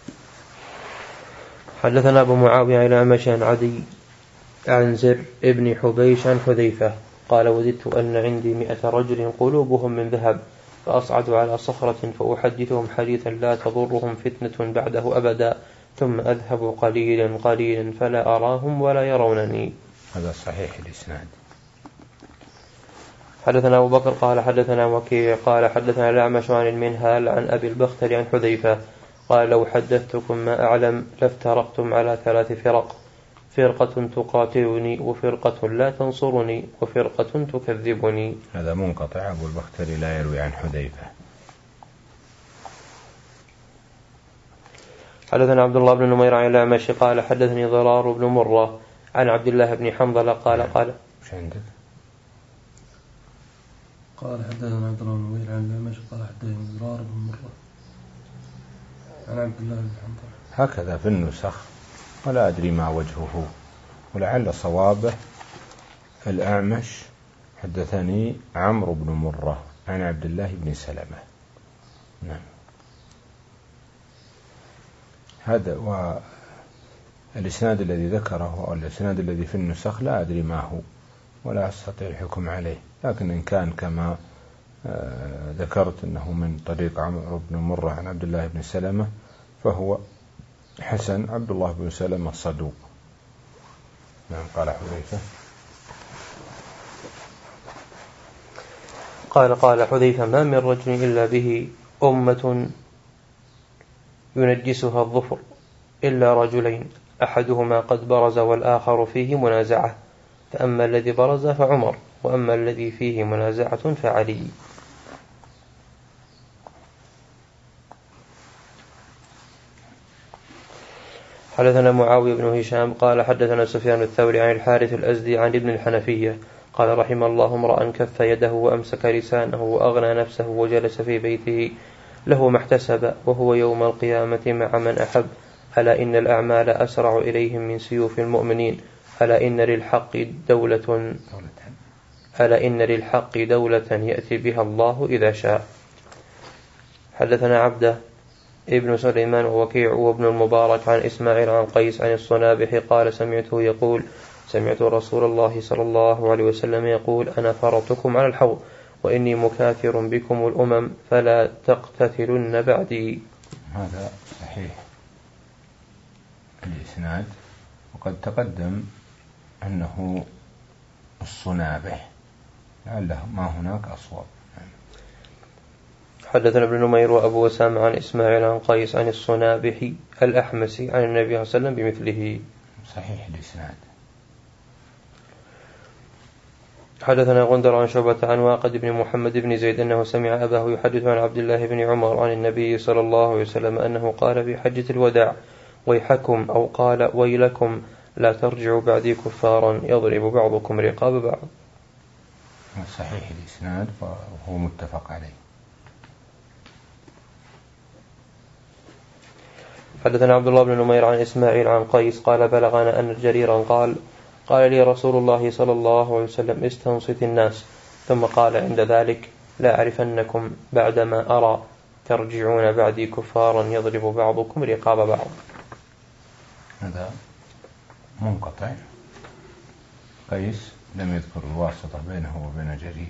حدثنا أبو معاوية إلى أعمش عن عدي عن زر ابن حبيش عن حذيفة قال وددت أن عندي مئة رجل قلوبهم من ذهب فأصعد على صخرة فأحدثهم حديثا لا تضرهم فتنة بعده أبدا ثم أذهب قليلا قليلا فلا أراهم ولا يرونني.
هذا صحيح الإسناد.
حدثنا أبو بكر قال حدثنا وكيع قال حدثنا الأعمش عن المنهال عن أبي البختر عن حذيفة قال لو حدثتكم ما أعلم لافترقتم على ثلاث فرق، فرقة تقاتلني وفرقة لا تنصرني وفرقة تكذبني.
هذا منقطع، أبو البختر لا يروي عن حذيفة.
حدثنا عبد الله بن نمير عن الأعمش قال حدثني ضرار بن مرة عن عبد الله بن حنظلة قال قال
مش عندك؟
قال حدثنا عبد الله بن نمير عن الأعمش قال حدثني ضرار بن مرة عن عبد الله بن حنظلة.
هكذا في النسخ ولا أدري ما وجهه، ولعل صوابه الأعمش حدثني عمرو بن مرة عن عبد الله بن سلمة. نعم. هذا والإسناد الذي ذكره أو الإسناد الذي في النسخ لا أدري ما هو ولا أستطيع الحكم عليه، لكن إن كان كما ذكرت أنه من طريق عمرو بن مرة عن عبد الله بن سلمة فهو حسن. عبد الله بن سلمة صدوق. نعم. قال حذيفة
قال قال حذيفة ما من رجل إلا به أمة ينجسها الظفر إلا رجلين أحدهما قد برز والآخر فيه منازعة، فأما الذي برز فعمر وأما الذي فيه منازعة فعلي. حدثنا معاوية بن هشام قال حدثنا سفيان الثوري عن الحارث الأزدي عن ابن الحنفية قال رحم الله امرأ كف يده وأمسك لسانه وأغنى نفسه وجلس في بيته له ما احتسب وهو يوم القيامة مع من أحب. ألا إن الأعمال أسرع إليهم من سيوف المؤمنين. ألا إن للحق دولة ألا إن للحق دولة يأتي بها الله إذا شاء. حدثنا عبده ابن سليمان ووكيع وابن المبارك عن إسماعيل عن قيس عن الصنابح قال سمعته يقول سمعت رسول الله صلى الله عليه وسلم يقول أنا فرطكم على الحوض وإني مكاثر بكم الأمم فلا تقتتلن بعدي.
هذا صحيح الإسناد، وقد تقدم أنه الصنابح، لعله ما هناك أصواب.
حدثنا ابن نمير وأبو وسام عن إسماعيل عن قيس عن الصنابح الأحمسي عن النبي صلى الله عليه وسلم بمثله.
صحيح الإسناد.
حدثنا غندر عن شعبة عن واقد بن محمد بن زيد أنه سمع أباه يحدث عن عبد الله بن عمر عن النبي صلى الله عليه وسلم أنه قال في حجة الوداع ويحكم أو قال ويلكم لا ترجعوا بعدي كفارا يضرب بعضكم رقاب بعض.
صحيح الإسناد وهو متفق عليه.
حدثنا عبد الله بن نمير عن إسماعيل عن قيس قال بلغنا أن جريرا قال قال لي رسول الله صلى الله عليه وسلم استنصت الناس، ثم قال عند ذلك لا أعرفنكم بعدما أرى ترجعون بعدي كفارا يضرب بعضكم رقاب بعض.
هذا منقطع، قيس لم يذكر الواسطة بينه وبين جرير.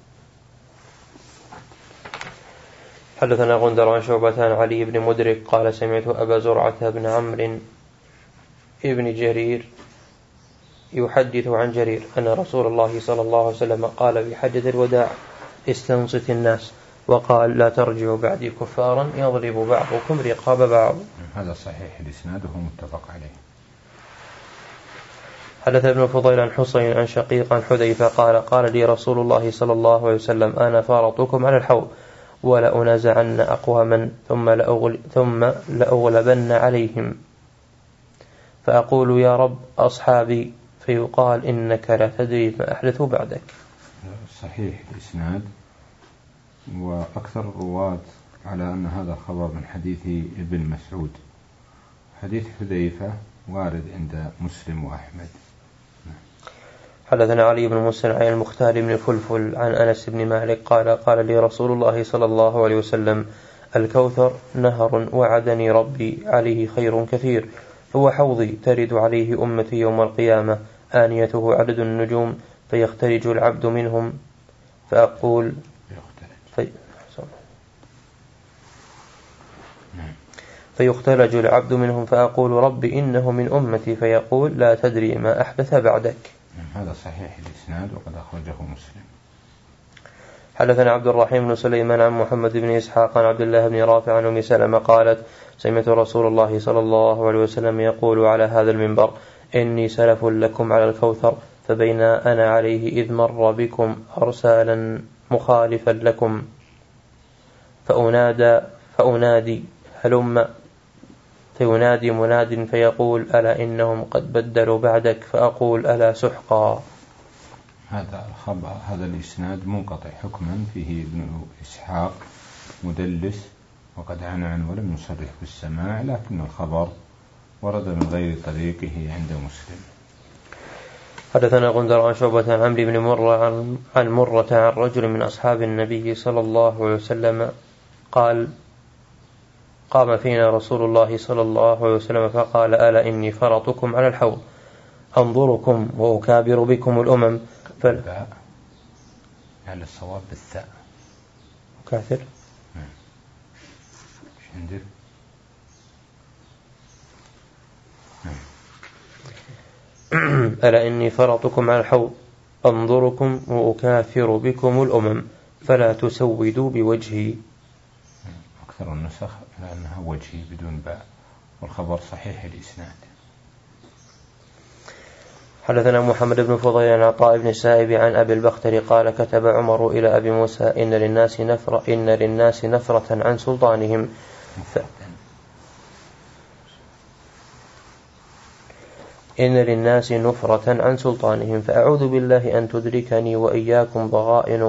حدثنا غندر عن شعبة عن علي بن مدرك قال سمعت أبا زرعة بن عمرو ابن جرير يحدث عن جرير أن رسول الله صلى الله عليه وسلم قال في حجة الوداع استنصت الناس وقال لا ترجعوا بعدي كفارا يضرب بعضكم رقاب بعض.
هذا صحيح الإسناد وهو متفق عليه.
حدث ابن فضيل عن حسين عن شقيق عن حذيفة قال قال لي رسول الله صلى الله عليه وسلم أنا فارطكم على الحوض ولأنازعن أقواما ثم لأغل ثم لأغلبن عليهم فأقول يا رب أصحابي فيقال إنك لا تدري ما أحدثوا بعدك.
صحيح الإسناد، وأكثر الرواة على أن هذا خبر من حديث ابن مسعود. حديث حذيفة وارد عند مسلم وأحمد.
حدثنا علي بن مسلم عن المختار بن الفلفل عن أنس بن مالك قال قال لي رسول الله صلى الله عليه وسلم الكوثر نهر وعدني ربي عليه خير كثير، هو حوضي ترد عليه أمتي يوم القيامة آنيته عدد النجوم فيختلج العبد منهم فأقول في فيختلج العبد منهم فأقول رب إنه من أمتي فيقول لا تدري ما أحدث بعدك.
هذا صحيح الإسناد وقد أخرجه مسلم.
حدثنا عبد الرحيم بن سليمان عن محمد بن إسحاق عن عبد الله بن رافع عن أم سلمة قالت سمعت رسول الله صلى الله عليه وسلم يقول على هذا المنبر إني سلف لكم على الكوثر فبين أنا عليه إذ مر بكم أرسالا مخالفا لكم فأنادى فأنادي هلم فينادي مناد فيقول ألا إنهم قد بدلوا بعدك فأقول ألا سحقا.
هذا الخبر هذا الإسناد منقطع حكما، فيه ابن إسحاق مدلس وقد عنعن ولم يصرح بالسماع، لكن الخبر ورد من غير طريقه عند مسلم.
حدثنا غندر عن شعبة عن عمرو بن مرة عن, عن مرة عن رجل من أصحاب النبي صلى الله عليه وسلم قال قام فينا رسول الله صلى الله عليه وسلم فقال ألا إني فرطكم على الحوض أنظركم وأكابر بكم الأمم فل...
على الصواب بالثاء
كافر
عندك
ألا إني فرطكم على الحوض أنظركم وأكافر بكم الأمم فلا تسودوا بوجهي.
أكثر النسخ لأنها وجهي بدون باء، والخبر صحيح الإسناد.
حدثنا محمد بن فضيل عن عطاء بن السائب عن أبي البختري قال كتب عمر إلى أبي موسى إن للناس نفرة إن للناس نفرة عن سلطانهم ف... إن للناس نفرة عن سلطانهم، فأعوذ بالله أن تدركني وإياكم ضغائن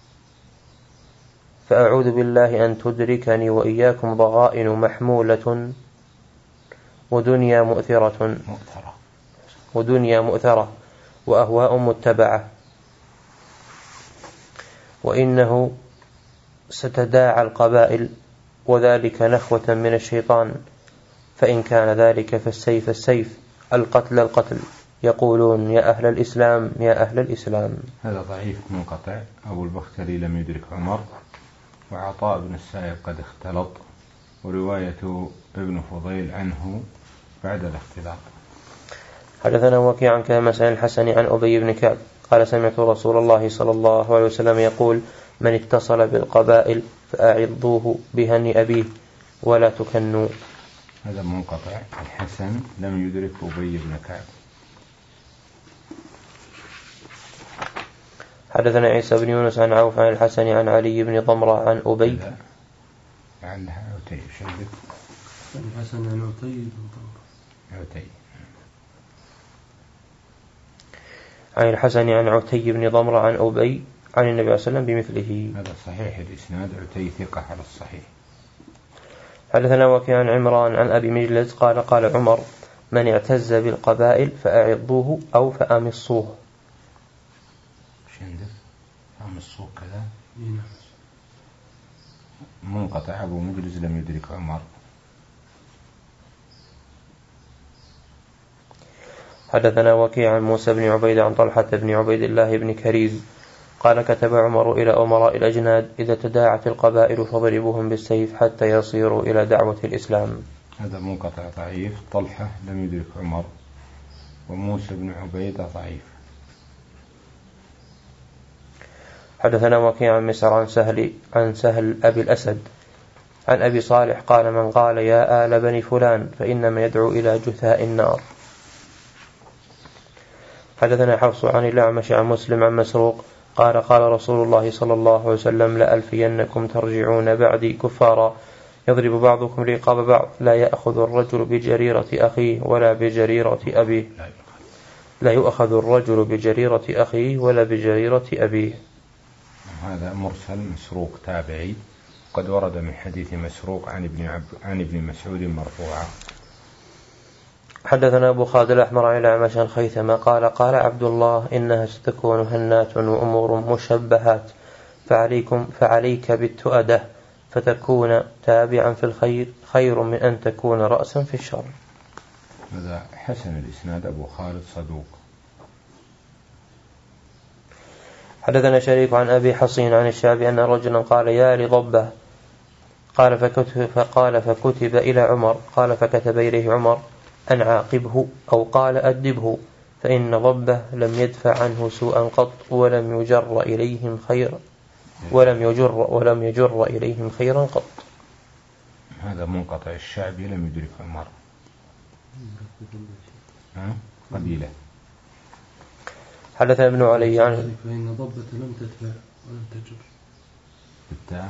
فأعوذ بالله أن تدركني وإياكم ضغائن محمولة ودنيا مؤثرة ودنيا مؤثرة وأهواء متبعة، وإنه ستداعى القبائل وذلك نخوة من الشيطان، فإن كان ذلك فالسيف السيف، القتل القتل، يقولون يا أهل الإسلام يا أهل الإسلام.
هذا ضعيف منقطع. أبو البختري لم يدرك عمر، وعطاء بن السائب قد اختلط، ورواية ابن فضيل عنه بعد الاختلاط.
حدثنا وكيع عن كامس عن الحسن عن أبي بن كعب قال سمعت رسول الله صلى الله عليه وسلم يقول من اتصل بالقبائل فأعضوه بهن أبيه ولا تكنوا.
هذا منقطع. الحسن لم يدرك أبي بن كعب.
حدثنا عيسى بن يونس عن عوف عن الحسن عن علي بن ضمرة عن أبي
عنها عتيب شدد
الحسن عن عتيب
عتيب
عن الحسن عن عتي بن ضمرة عن أبي عن النبي صلى الله عليه وسلم بمثله.
هذا صحيح الإسناد. عتي ثقة على الصحيح.
حدثنا وكيع عن عمران عن أبي مجلس قال قال عمر من اعتز بالقبائل فأعضوه أو فأمصوه.
شندف فأمصوه كذا منقطع. أبو مجلس لم يدرك عمر.
حدثنا وكيع عن موسى بن عبيد عن طلحة بن عبيد الله بن كريز قال كتب عمر إلى أمراء الأجناد إذا تداعت القبائل فضربوهم بالسيف حتى يصيروا إلى دعوة الإسلام.
هذا منقطع ضعيف. طلحة لم يدرك عمر، وموسى بن عبيد ضعيف.
حدثنا وكيع عن مسر عن سهل عن سهل أبي الأسد عن أبي صالح قال من قال يا آل بني فلان فإنما يدعو إلى جثاء النار. حدثنا حفص عن الأعمش عن مسلم عن مسروق قال قال رسول الله صلى الله عليه وسلم لألفينكم ترجعون بعدي كفارا يضرب بعضكم رقاب بعض لا يأخذ الرجل بجريرة أخيه ولا بجريرة أبيه لا يؤخذ الرجل بجريرة أخيه ولا بجريرة أبيه.
هذا مرسل. مسروق تابعي، قد ورد من حديث مسروق عن ابن عب... عن ابن مسعود مرفوعا.
حدثنا أبو خالد الأحمر عن الأعمش عن خيثمة قال قال عبد الله إنها ستكون هنات وأمور مشبهات فعليكم فعليك بالتؤدة فتكون تابعا في الخير خير من أن تكون رأسا في الشر.
هذا حسن الإسناد. أبو خالد صدوق.
حدثنا شريك عن أبي حصين عن الشعبي أن رجلا قال يا لضبة قال فكتب, فقال فكتب إلى عمر قال فكتب إليه عمر أن عاقبه أو قال أدبه فإن ضبة لم يدفع عنه سوءا قط ولم يجر إليهم خيرا ولم يجر ولم يجر إليهم خيرا قط.
هذا منقطع. الشعبي لم يدرك عمر. قبيلة.
حدثنا ابن علي عنه
فإن ضبة لم تدفع ولم تجر
بالتاء.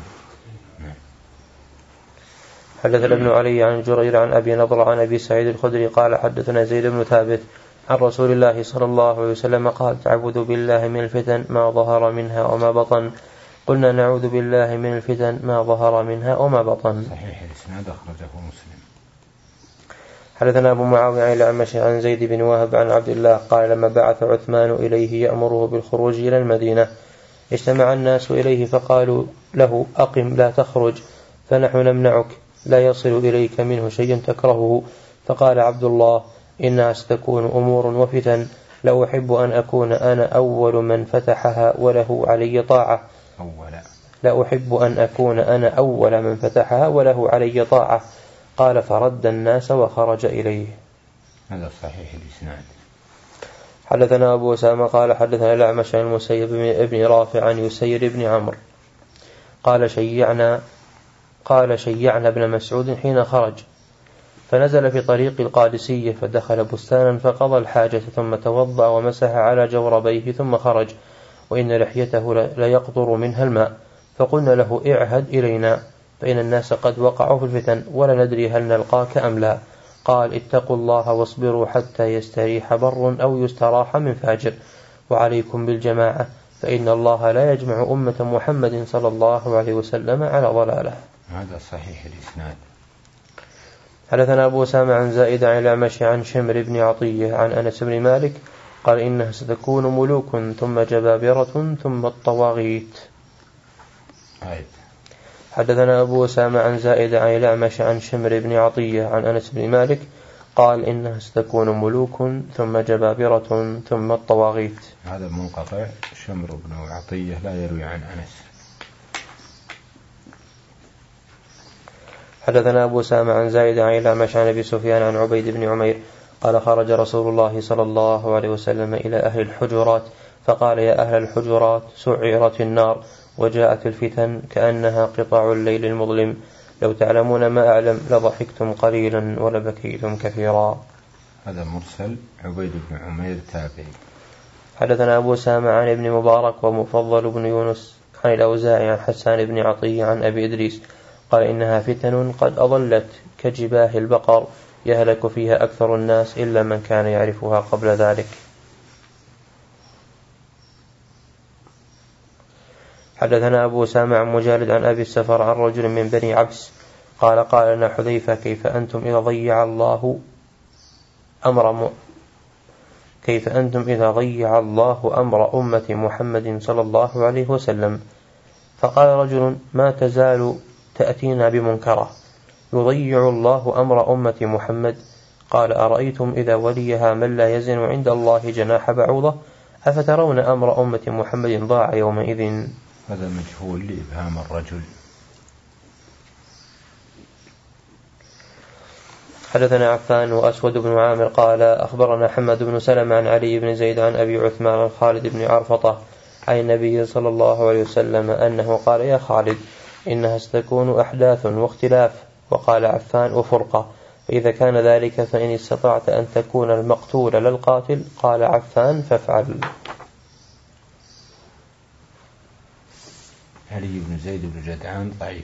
حدثنا ابن علي عن جرير عن أبي نضر عن أبي سعيد الخدري قال حدثنا زيد بن ثابت عن رسول الله صلى الله عليه وسلم قال تعوذ بالله من الفتن ما ظهر منها وما بطن. قلنا نعوذ بالله من الفتن ما ظهر منها وما بطن.
صحيح الإسناد. أخرجه مسلم.
حدثنا أبو معاوية عن الأعمش عن زيد بن وهب عن عبد الله قال لما بعث عثمان إليه يأمره بالخروج إلى المدينة اجتمع الناس إليه فقالوا له أقم لا تخرج فنحن نمنعك لا يصل إليك منه شيء تكرهه. فقال عبد الله إنها ستكون أمور وفتن لا أحب أن أكون أنا أول من فتحها وله علي طاعة
أولا.
لا أحب أن أكون أنا أول من فتحها وله علي طاعة. قال فرد الناس وخرج إليه.
هذا صحيح الإسناد.
حدثنا أبو أسامة قال حدثنا الأعمش عن المسيب ابن رافع عن يسير بن عمرو قال شيعنا قال شيعنا ابن مسعود حين خرج فنزل في طريق القادسية فدخل بستانا فقضى الحاجة ثم توضأ ومسح على جوربيه ثم خرج وإن لحيته لا يقطر منها الماء فقلنا له اعهد إلينا فإن الناس قد وقعوا في الفتن ولا ندري هل نلقاك أم لا. قال اتقوا الله واصبروا حتى يستريح بر أو يستراح من فاجر، وعليكم بالجماعة فإن الله لا يجمع أمة محمد صلى الله عليه وسلم على ضلالة.
هذا صحيح الإسناد.
حدثنا أبو أسامة عن زائد عن الأعمش عن شمر بن عطية عن أنس بن مالك قال إنها ستكون ملوك ثم جبابرة ثم الطواغيت. حدثنا أبو أسامة عن زائد عن الأعمش عن شمر بن عطية عن أنس بن مالك قال إنها ستكون ملوك ثم جبابرة ثم الطواغيت.
هذا منقطع. شمر بن عطية لا يروي عن أنس.
حدثنا أبو أسامة عن زائد عن الأعمش عن أبي سفيان عن عبيد بن عمير قال خرج رسول الله صلى الله عليه وسلم إلى أهل الحجرات فقال يا أهل الحجرات سعرت النار وجاءت الفتن كأنها قطع الليل المظلم، لو تعلمون ما أعلم لضحكتم قليلا ولبكيتم كثيرا.
هذا مرسل. عبيد بن عمير تابعي.
حدثنا أبو أسامة عن ابن مبارك ومفضل بن يونس عن الأوزاعي عن حسان بن عطية عن أبي إدريس قال إنها فتن قد أضلت كجباه البقر يهلك فيها أكثر الناس إلا من كان يعرفها قبل ذلك. حدثنا أبو أسامة عن مجالد عن أبي السفر عن رجل من بني عبس قال قال لنا حذيفة كيف أنتم إذا ضيع الله أمر م... كيف أنتم إذا ضيع الله أمر أمة محمد صلى الله عليه وسلم؟ فقال رجل ما تزال تأتينا بمنكرة يضيع الله أمر أمة محمد. قال أرأيتم إذا وليها من لا يزن عند الله جناح بعوضة أفترون أمر أمة محمد ضاع يومئذ؟
هذا مجهول لإبهام الرجل.
حدثنا عفان وأسود بن عامر قال أخبرنا حمد بن سلمة عن علي بن زيد عن أبي عثمان عن خالد بن عرفطة عن النبي صلى الله عليه وسلم أنه قال يا خالد إنها ستكون أحداث واختلاف. وقال عفان وفرقة، فإذا كان ذلك فإن استطعت أن تكون المقتول للقاتل. قال عفان فافعل.
علي بن زيد بن جدعان ضعيف.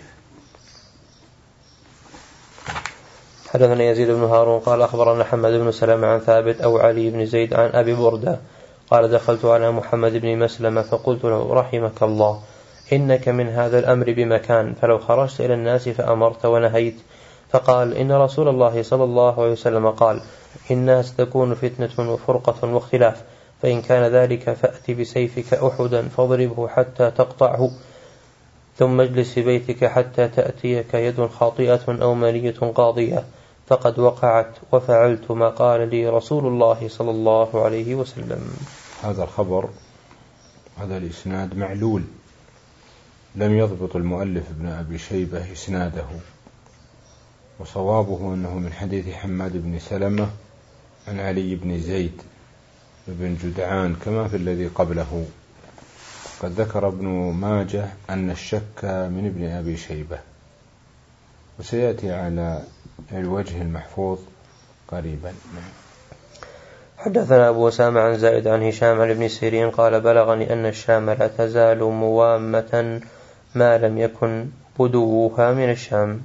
حدثنا يزيد بن هارون قال أخبرنا محمد بن سلمة عن ثابت أو علي بن زيد عن أبي بردة قال دخلت على محمد بن مسلمة فقلت له رحمك الله إنك من هذا الأمر بمكان، فلو خرجت إلى الناس فأمرت ونهيت. فقال إن رسول الله صلى الله عليه وسلم قال إنها ستكون فتنة وفرقة واختلاف، فإن كان ذلك فأت بسيفك أحدا فاضربه حتى تقطعه، ثم اجلس في بيتك حتى تأتيك يد خاطئة أو منية قاضية، فقد وقعت وفعلت ما قال لي رسول الله صلى الله عليه وسلم.
هذا الخبر هذا الإسناد معلول، لم يضبط المؤلف ابن أبي شيبة إسناده، وصوابه أنه من حديث حماد بن سلمة عن علي بن زيد بن جدعان كما في الذي قبله. قد ذكر ابن ماجه أن الشك من ابن أبي شيبة، وسيأتي على الوجه المحفوظ قريبا.
حدثنا أبو أسامة عن زائد عن هشام عن ابن سيرين قال بلغني أن الشام لا تزال موامة ما لم يكن بدوها من الشام.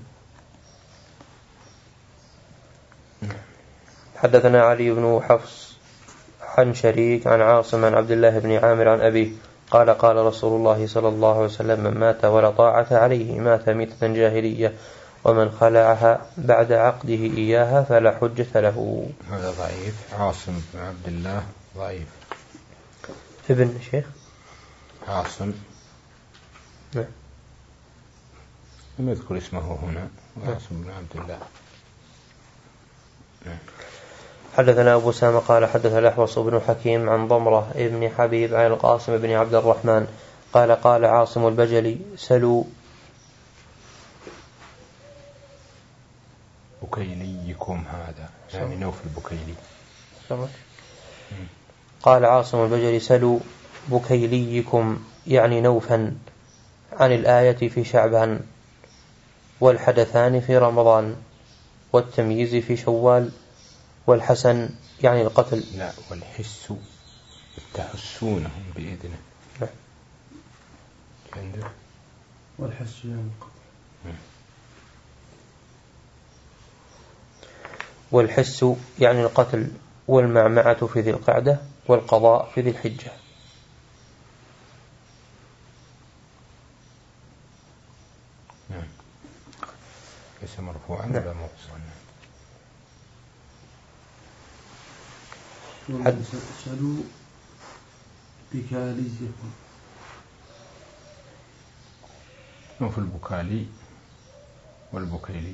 حدثنا علي بن حفص عن شريك عن عاصم عن عبد الله بن عامر عن أبيه قال قال رسول الله صلى الله عليه وسلم من مات ولا طاعة عليه مات ميتة جاهلية، ومن خلعها بعد عقده إياها فلا حجة له.
هذا ضعيف. عاصم بن عبد الله ضعيف.
ابن الشيخ
عاصم
نعم
لم يذكر اسمه هنا. عاصم بن عبد الله. نعم.
حدثنا أبو سامة قال حدث الأحوص بن حكيم عن ضمرة ابن حبيب عن القاسم بن عبد الرحمن قال قال عاصم البجلي سلوا
بكيليكم، هذا يعني نوف البكيلي.
قال عاصم البجلي سلوا بكيليكم يعني نوفا عن الآية في شعبان، والحدثان في رمضان، والتمييز في شوال، والحسن يعني القتل.
لا، والحس تحسونهم بإذنه.
نعم.
والحس يعني القتل.
والحس يعني القتل، والمعمعة في ذي القعدة، والقضاء في ذي الحجة.
نعم. ليس مرفوعا ولا موصولا.
ومسألوا بكاليهم
في البكالي والبكيلي.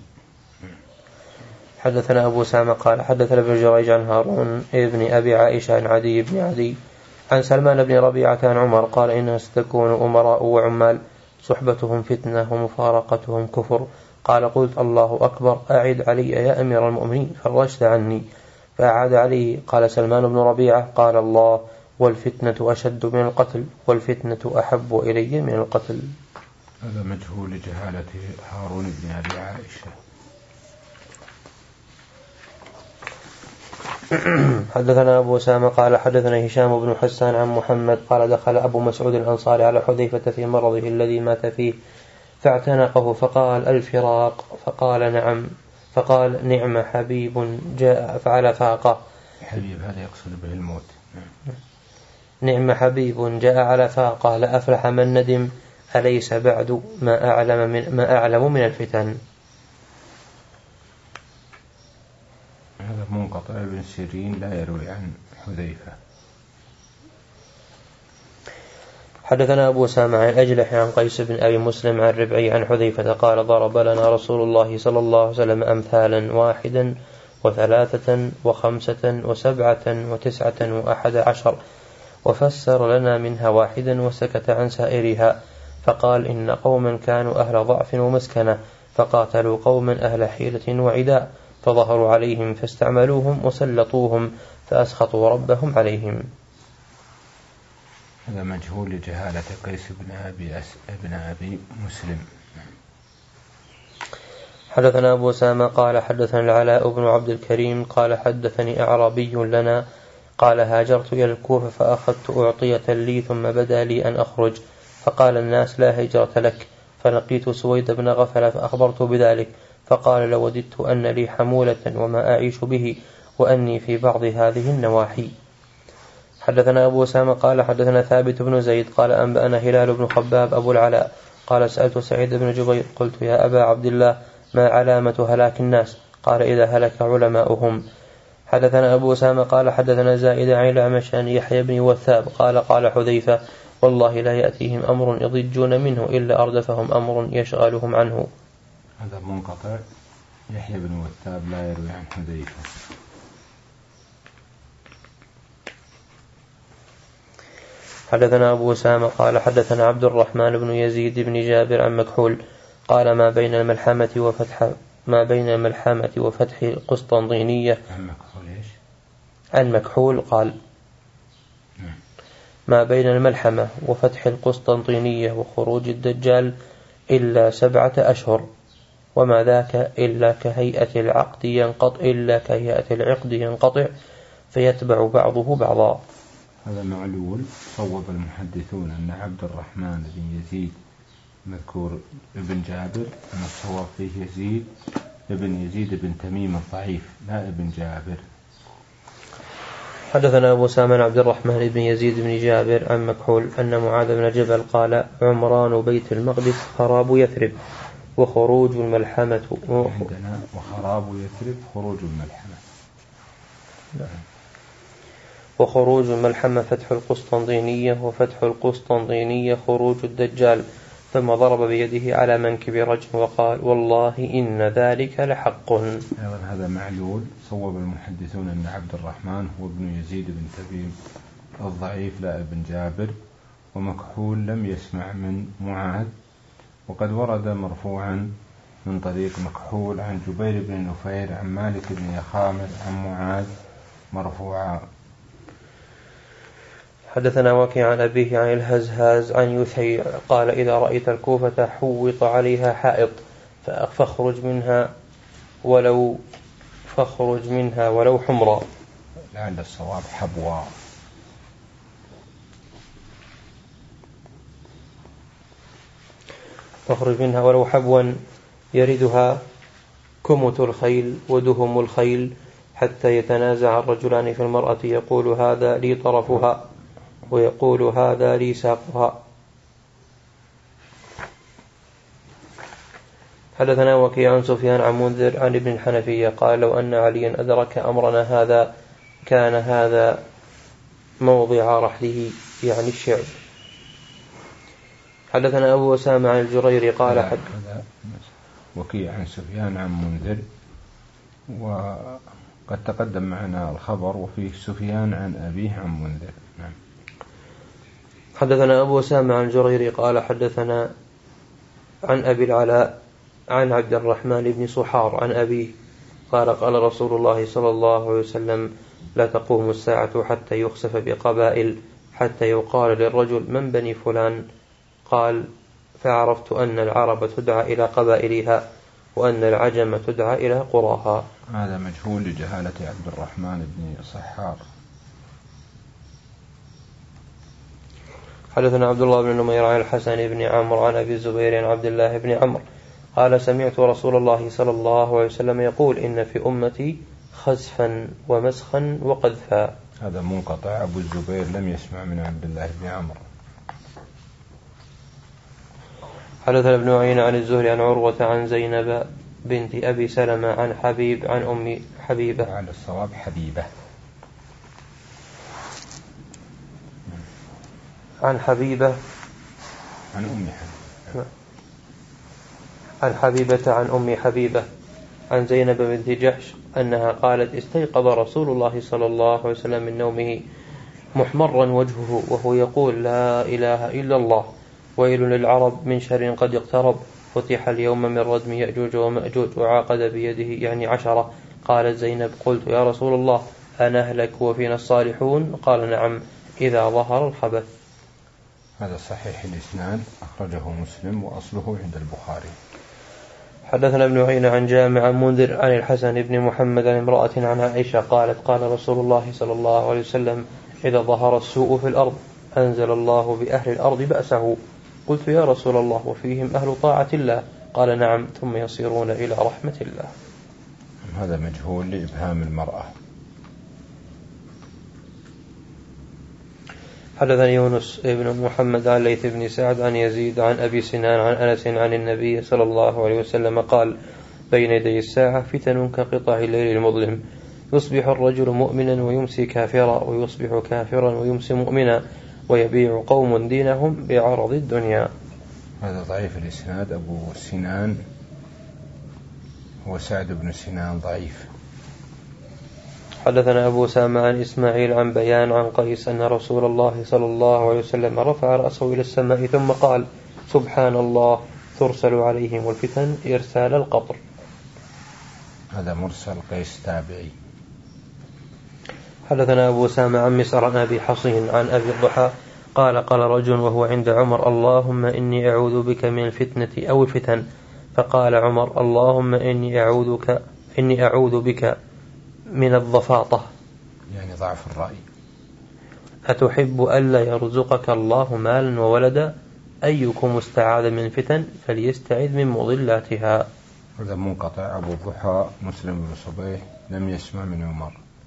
حدثنا أبو سامة قال حدثنا ابن جريج عن هارون ابن أبي عائشة عن عدي بن عدي عن سلمان بن ربيعة عن عمر قال إنها ستكون أمراء وعمال صحبتهم فتنة ومفارقتهم كفر. قال قلت الله أكبر، أعد علي يا أمير المؤمنين، فرجت عني. فأعاد عليه. قال سلمان بن ربيعة قال الله والفتنة أشد من القتل، والفتنة أحب إلي من القتل.
هذا مجهول جهالة هارون بن أبي عائشة.
حدثنا أبو سامة قال حدثنا هشام بن حسان عن محمد قال دخل أبو مسعود الأنصاري على حذيفة في مرضه الذي مات فيه فاعتنقه فقال الفراق، فقال نعم، فقال نعم حبيب جاء فعلى فاقة.
حبيب هذا يقصد به الموت.
نعم حبيب جاء على فاقة لأفلح من ندم، أليس بعد ما أعلم من, ما أعلم من الفتن.
هذا منقطع ابن سيرين لا يروي عن حذيفة.
حدثنا أبو سامع عن أجلح عن قيس بن أبي مسلم عن ربعي عن حذيفة قال ضرب لنا رسول الله صلى الله عليه وسلم أمثالا واحدا وثلاثة وخمسة وسبعة وتسعة وأحد عشر، وفسر لنا منها واحدا وسكت عن سائرها، فقال إن قوما كانوا أهل ضعف ومسكنة فقاتلوا قوما أهل حيلة وعداء فظهروا عليهم فاستعملوهم وسلطوهم فأسخطوا ربهم عليهم.
هذا مجهول لجهالة قيس بن أبي, أس... بن أبي مسلم.
حدثنا أبو سامة قال حدثنا العلاء بن عبد الكريم قال حدثني أعرابي لنا قال هاجرت إلى الكوفة فأخذت أعطية لي ثم بدا لي أن أخرج، فقال الناس لا هجرة لك، فلقيت سويد بن غفل فأخبرته بذلك، فقال لوددت أن لي حمولة وما أعيش به وأني في بعض هذه النواحي. حدثنا أبو سامة قال حدثنا ثابت بن زيد قال أنبأنا هلال بن خباب أبو العلاء قال سألت سعيد بن جبير قلت يا أبا عبد الله ما علامة هلاك الناس؟ قال إذا هلك علماؤهم. حدثنا أبو سامة قال حدثنا زائد عن الأعمش عن يحيى بن وثاب قال قال حذيفة والله لا يأتيهم أمر يضجون منه إلا أردفهم أمر يشغلهم عنه.
هذا منقطع. يحيى بن وثاب لا يروي عن حذيفة.
حدثنا أبو سامة قال حدثنا عبد الرحمن بن يزيد بن جابر عن مكحول قال ما بين الملحمة وفتح ما بين الملحمة وفتح القسطنطينية.
عن مكحول إيش؟
عن مكحول قال ما بين الملحمة وفتح القسطنطينية وخروج الدجال إلا سبعة أشهر، وما ذاك إلا كهيئة العقد ينقطع إلا كهيئة العقد ينقطع فيتبع بعضه بعضا.
هذا معلول. صوب المحدثون أن عبد الرحمن بن يزيد مذكور ابن جابر، أن الصواب فيه يزيد ابن يزيد بن تميم الضعيف لا ابن جابر.
حدثنا أبو سامن عبد الرحمن بن يزيد بن جابر عن مكحول أن معاذ بن جبل قال عمران بيت المقدس خراب يثرب وخروج الملحمة
عندنا وخراب يثرب خروج الملحمة.
وخروج الملحمة فتح القسطنطينية وفتح القسطنطينية خروج الدجال، ثم ضرب بيده على منكب رجل وقال والله إن ذلك لحق.
أيضا هذا معلول. صوب المحدثون أن عبد الرحمن هو ابن يزيد بن تميم الضعيف لا ابن جابر، ومكحول لم يسمع من معاذ، وقد ورد مرفوعا من طريق مكحول عن جبير بن نفير عن مالك بن يخامر عن معاذ مرفوعا.
حدثنا وكيع عن أبيه عن الهزهاز عن يثيع قال إذا رأيت الكوفة حوط عليها حائط فاخرج منها ولو فاخرج منها ولو حمرا.
لعل الصواب حبوا.
فاخرج منها ولو حبوا يردها كمت الخيل ودهم الخيل حتى يتنازع الرجلان في المرأة، يقول هذا لي طرفها ويقول هذا لي ساقها. حدثنا وكيع عن سفيان عن منذر عن ابن الحنفية قال لو أن عليا أدرك أمرنا هذا كان هذا موضع رحله، يعني الشعب. حدثنا أبو أسامة عن الجريري قال حد
وكيع عن سفيان عن منذر، وقد تقدم معنا الخبر وفيه سفيان عن أبيه عن منذر. نعم.
حدثنا أبو أسامة عن الجريري قال حدثنا عن أبي العلاء عن عبد الرحمن بن صحار عن أبيه قال قال رسول الله صلى الله عليه وسلم لا تقوم الساعة حتى يخسف بقبائل، حتى يقال للرجل من بني فلان؟ قال فعرفت أن العرب تدعى إلى قبائلها وأن العجم تدعى إلى قراها.
هذا مجهول لجهالة عبد الرحمن بن صحار.
حدثنا عبد الله بن نمير عن الحسن بن عمرو عن أبي الزبير عن عبد الله بن عمرو قال سمعت رسول الله صلى الله عليه وسلم يقول إن في أمتي خزفا ومسخا وقذفا.
هذا منقطع، أبو الزبير لم يسمع من عبد الله بن عمرو.
حدثنا ابن عيينة عن الزهري عن عروة عن زينب بنت أبي سلمة عن حبيب عن أم حبيبة.
على الصواب حبيبة.
عن حبيبة
عن أم حبيبة
عن حبيبة عن أم حبيبة عن زينب بنت جحش أنها قالت استيقظ رسول الله صلى الله عليه وسلم من نومه محمرا وجهه وهو يقول لا إله إلا الله، ويل للعرب من شر قد اقترب، فتح اليوم من ردم يأجوج ومأجوج وعاقد بيده يعني عشرة. قالت زينب قلت يا رسول الله أنهلك وفينا الصالحون؟ قال نعم إذا ظهر الخبث.
هذا صحيح الإسناد، أخرجه مسلم وأصله عند البخاري.
حدثنا ابن عيينة عن جامع منذر عن الحسن بن محمد عن امرأة عن عائشة قالت قال رسول الله صلى الله عليه وسلم إذا ظهر السوء في الأرض أنزل الله بأهل الأرض بأسه. قلت يا رسول الله وفيهم أهل طاعة الله؟ قال نعم ثم يصيرون إلى رحمة الله.
هذا مجهول لإبهام المرأة.
حدثني يونس بن محمد عن ليث بن سعد عن يزيد عن أبي سنان عن أنس عن النبي صلى الله عليه وسلم قال بين يدي الساعة فتن كقطع الليل المظلم، يصبح الرجل مؤمنا ويمسي كافرا، ويصبح كافرا ويمسي مؤمنا، ويبيع قوم دينهم بعرض الدنيا.
هذا ضعيف الإسناد. أبو سنان هو سعد بن سنان ضعيف.
حدثنا أبو سامة عن إسماعيل عن بيان عن قيس أن رسول الله صلى الله عليه وسلم رفع رأسه إلى السماء ثم قال سبحان الله ترسل عليهم الفتن إرسال القطر.
هذا مرسل قيس تابعي.
حدثنا أبو سامة عن مسعر عن أبي حصين عن أبي الضحى قال قال رجل وهو عند عمر اللهم إني أعوذ بك من الفتنة أو الفتن، فقال عمر اللهم إني أعوذك إني أعوذ بك من الضفاطة،
يعني ضعف الرأي.
أتحب ألا يرزقك الله مالا وولدا؟ أيكم استعاذ من فتن فليستعذ من مضلاتها.
هذا منقطع. أبو الضحى مسلم بن صبيح لم يسمع من عمر.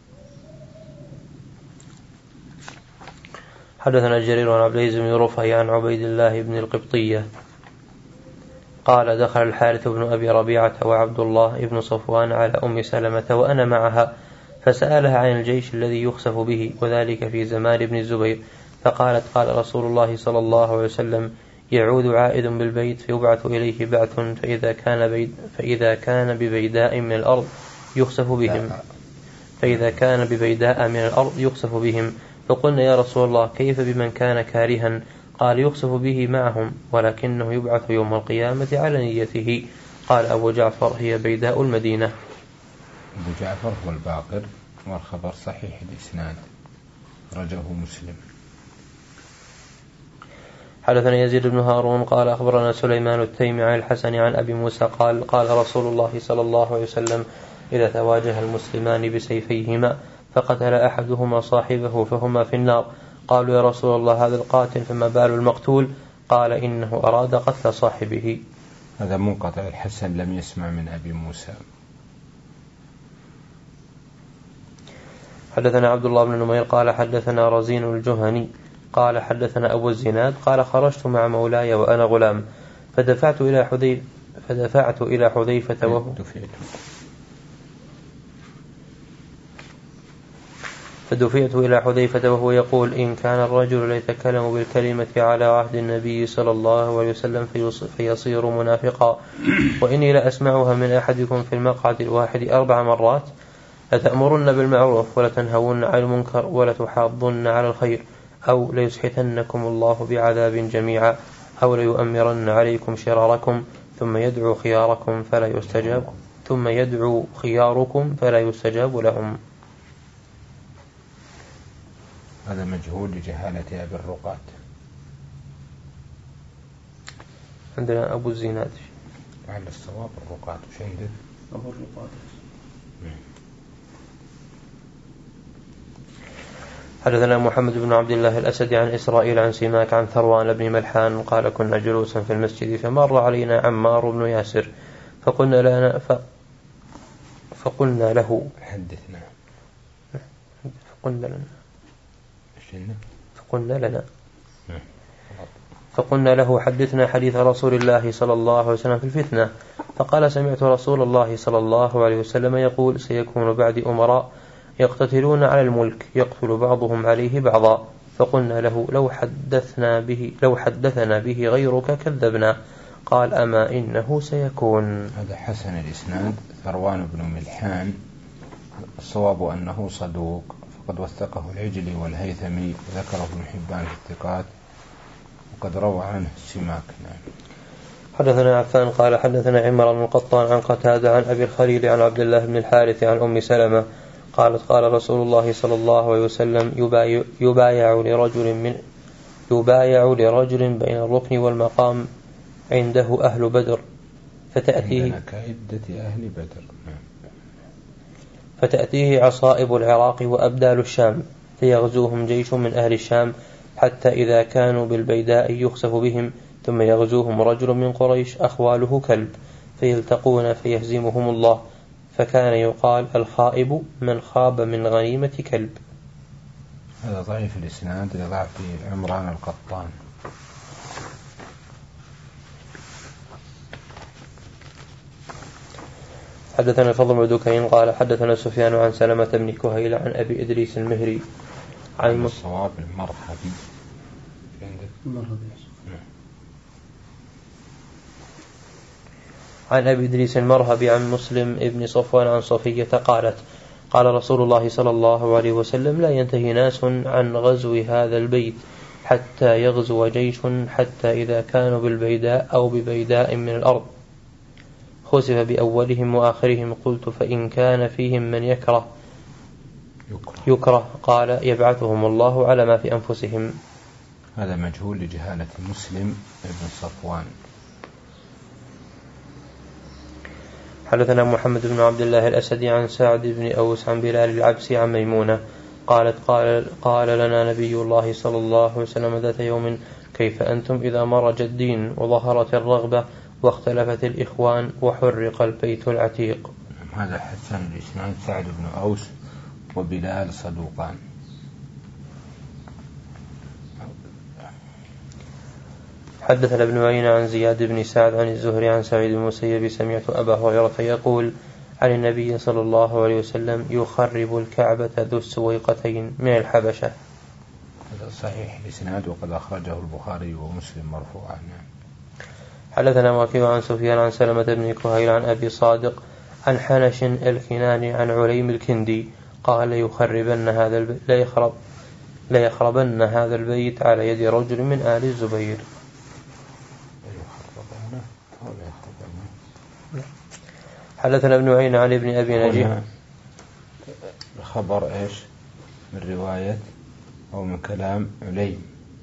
حدثنا جرير عن عبد العزيز بن رفيع عن عبيد الله بن القبطية قال دخل الحارث بن أبي ربيعة وعبد الله بن صفوان على أم سلمة وأنا معها، فسألها عن الجيش الذي يخسف به، وذلك في زمان ابن الزبير، فقالت قال رسول الله صلى الله عليه وسلم يعود عائد بالبيت فيبعث إليه بعث فإذا كان, بيد فإذا كان ببيداء من الأرض يخسف بهم فإذا كان ببيداء من الأرض يخسف بهم. فقلنا يا رسول الله كيف بمن كان كارها؟ قال يخسف به معهم ولكنه يبعث يوم القيامة على نيته. قال أبو جعفر هي بيداء المدينة.
أبو جعفر هو الباقر، والخبر صحيح الإسناد، رجه مسلم.
حدثنا يزيد بن هارون قال أخبرنا سليمان التيمي عن الحسن عن أبي موسى قال قال رسول الله صلى الله عليه وسلم إذا تواجه المسلمان بسيفيهما فقتل أحدهما صاحبه فهما في النار. قالوا يا رسول الله هذا القاتل فما بال المقتول؟ قال إنه أراد قتل صاحبه.
هذا منقطع. الحسن لم يسمع من أبي موسى.
حدثنا عبد الله بن نمير قال حدثنا رزين الجهني قال حدثنا أبو الزناد قال خرجت مع مولاي وأنا غلام فدفعت إلى حذيفة فدفعت إلى حذيفة وهو فدفعت إلى حذيفة وهو يقول إن كان الرجل ليتكلم بالكلمة على عهد النبي صلى الله عليه وسلم فيصير منافقا وإني لأسمعها من أحدكم في المقعد الواحد أربع مرات لتأمرن بالمعروف ولتنهون عن المنكر ولتحاضن على الخير أو ليسحتنكم الله بعذاب جميعا أو ليؤمرن عليكم شراركم ثم يدعو خياركم فلا يستجاب ثم يدعو خياركم فلا يستجاب لهم.
هذا مجهول لجهالة أبي الرقات.
عندنا أبو الزناد
على الصواب الرقات وش عندك؟
أبو الرقات.
حدثنا محمد بن عبد الله الأسدي عن إسرائيل عن سماك عن ثروان بن ملحان قال كنا جلوسا في المسجد فمر علينا عمار بن ياسر فقلنا لنا ف... فقلنا له
حدثنا
فقلنا لنا فقلنا لنا
نعم.
فقلنا له حدثنا حديث رسول الله صلى الله عليه وسلم في الفتنة فقال سمعت رسول الله صلى الله عليه وسلم يقول سيكون بعد أمراء يقتتلون على الملك يقتل بعضهم عليه بعضا فقلنا له لو حدثنا به لو حدثنا به غيرك كذبنا قال أما إنه سيكون.
هذا حسن الإسناد ثروان بن ملحان الصواب أنه صدوق وقد وثقه العجلي والهيثمي وذكره ابن حبان في الثقات وقد روى عنه السماك. نعم.
حدثنا عفان قال حدثنا عمران بن قطان عن قتادة عن أبي الخليل عن عبد الله بن الحارث عن أم سلمة قالت قال رسول الله صلى الله عليه وسلم يبايع, يبايع لرجل من يبايع لرجل بين الركن والمقام عنده أهل بدر فتأتيه
كعدة أهل بدر.
فتأتيه عصائب العراق وأبدال الشام فيغزوهم جيش من أهل الشام حتى إذا كانوا بالبيداء يخسف بهم ثم يغزوهم رجل من قريش أخواله كلب فيلتقون فيهزمهم الله فكان يقال الخائب من خاب من غنيمة كلب.
هذا ضعيف الإسناد لضعف عمران القطان.
حدثنا الفضل بن دكين قال حدثنا سفيان عن سلمة بن كهيل عن أبي إدريس المهري عن
الصواب المرحبي
عن أبي إدريس المرهبي عن مسلم ابن صفوان عن صفية قالت قال رسول الله صلى الله عليه وسلم لا ينتهي ناس عن غزو هذا البيت حتى يغزو جيش حتى إذا كانوا بالبيداء أو ببيداء من الأرض خسف بأولهم وآخرهم قلت فإن كان فيهم من يكره يكره قال يبعثهم الله على ما في أنفسهم.
هذا مجهول لجهالة مسلم ابن صفوان.
حدثنا محمد بن عبد الله الأسدي عن سعد بن أوس عن بلال العبسي عن ميمونة قالت قال, قال لنا نبي الله صلى الله عليه وسلم ذات يوم كيف أنتم إذا مرج الدين وظهرت الرغبة واختلفت الإخوان وحرق البيت العتيق.
هذا حسن الإسناد سعد بن أوس وبلال صدوقان.
حدثنا ابن معين عن زياد بن سعد عن الزهري عن سعيد بن المسيب سمعت أبا هريرة يقول عن النبي صلى الله عليه وسلم يخرب الكعبة ذو السويقتين من الحبشة.
هذا صحيح الإسناد وقد أخرجه البخاري ومسلم مرفوعا.
حدثنا وكيع عن سفيان عن سلمة بن كهيل عن أبي صادق عن حنش الكناني عن عليم الكندي قال يخربن هذا البيت لا يخرب لا يخربن هذا البيت على يد رجل من آل الزبير. حدثنا ابن عين عن ابن أبي نجيح.
الخبر إيش من رواية أو من كلام عليم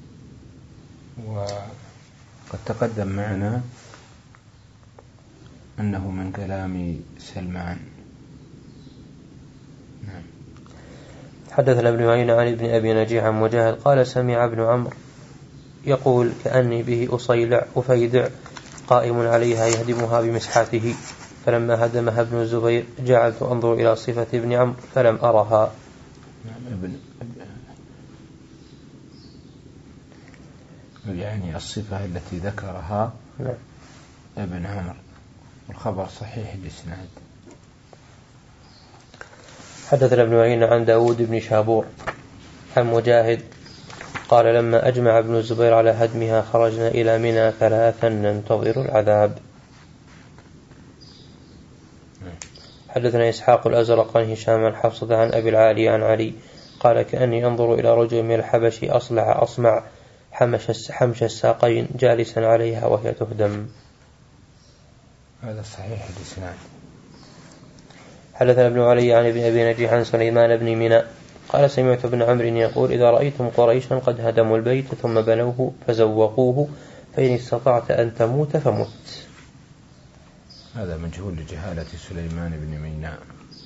وقد تقدم معنا أنه من كلام سلمان. نعم.
حدثنا ابن عين عن ابن أبي نجيح عن مجاهد قال سمع ابن عمرو يقول كأني به أصيلع أفيدع قائم عليها يهدمها بمسحاته فلما هدمها ابن الزبير جعلت أنظر إلى صفة ابن عمرو فلم أرها.
ابن يعني الصفة التي ذكرها
نعم.
ابن عمر، والخبر صحيح الإسناد.
حدثنا ابن معين عن داود بن شابور عن مجاهد قال لما أجمع ابن الزبير على هدمها خرجنا إلى منى ثلاثا ننتظر العذاب. حدثنا إسحاق الأزرق عن هشام عن حفصة عن أبي العالي عن علي قال كأني أنظر إلى رجل من الحبش أصلع أصمع حمش حمش الساقين جالسا عليها وهي تهدم.
هذا صحيح الإسناد.
حدثنا ابن علي عن ابن أبي نجيح عن سليمان بن منى قال سمعت ابن عمرو يقول إذا رأيتم قريشا قد هدموا البيت ثم بنوه فزوقوه فإن استطعت أن تموت فمت.
هذا مجهول لجهالة سليمان بن ميناء.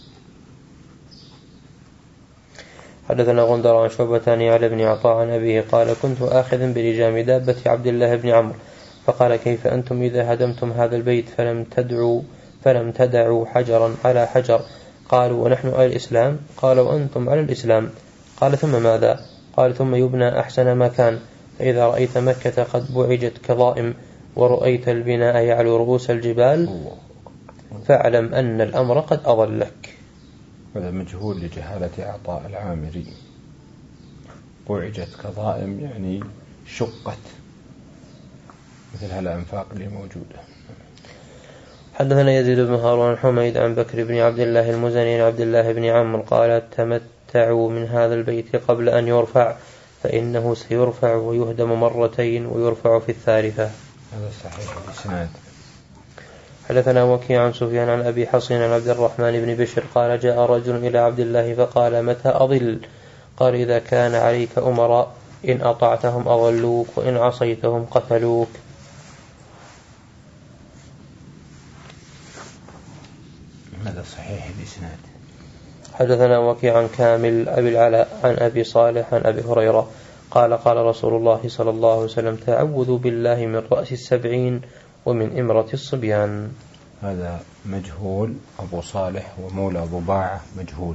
حدثنا غندر عن شعبة على بن عطاء عن أبيه قال كنت آخذا بلجام دابة عبد الله بن عمرو فقال كيف أنتم إذا هدمتم هذا البيت فلم تدعوا فلم تدعوا حجرا على حجر؟ قالوا ونحن على الإسلام. قال وأنتم على الإسلام. قال ثم ماذا؟ قال ثم يبنى أحسن ما كان، فإذا رأيت مكة قد بعجت كظائم ورأيت البناء يعلو رؤوس الجبال فاعلم أن الأمر قد أضلك.
هذا مجهول لجهالة عطاء العامري. بعجت كظائم يعني شقت مثل هالأنفاق اللي موجودة.
حدثنا يزيد بن هارون حميد عن بكر بن عبد الله المزني عن عبد الله بن عمرو قال تمتعوا من هذا البيت قبل أن يرفع فإنه سيرفع ويهدم مرتين ويرفع في الثالثة.
هذا صحيح الإسناد.
حدثنا وكيع عن سفيان عن أبي حصين عن عبد الرحمن بن بشر قال جاء رجل إلى عبد الله فقال متى أضل؟ قال إذا كان عليك أمراء إن أطعتهم أضلوك وإن عصيتهم قتلوك.
هذا صحيح الإسناد.
حدثنا وكيع عن كامل أبي العلاء عن أبي صالح عن أبي هريرة قال قال رسول الله صلى الله عليه وسلم تعوذوا بالله من رأس السبعين ومن إمرة الصبيان.
هذا مجهول. أبو صالح ومولى ضباعة مجهول.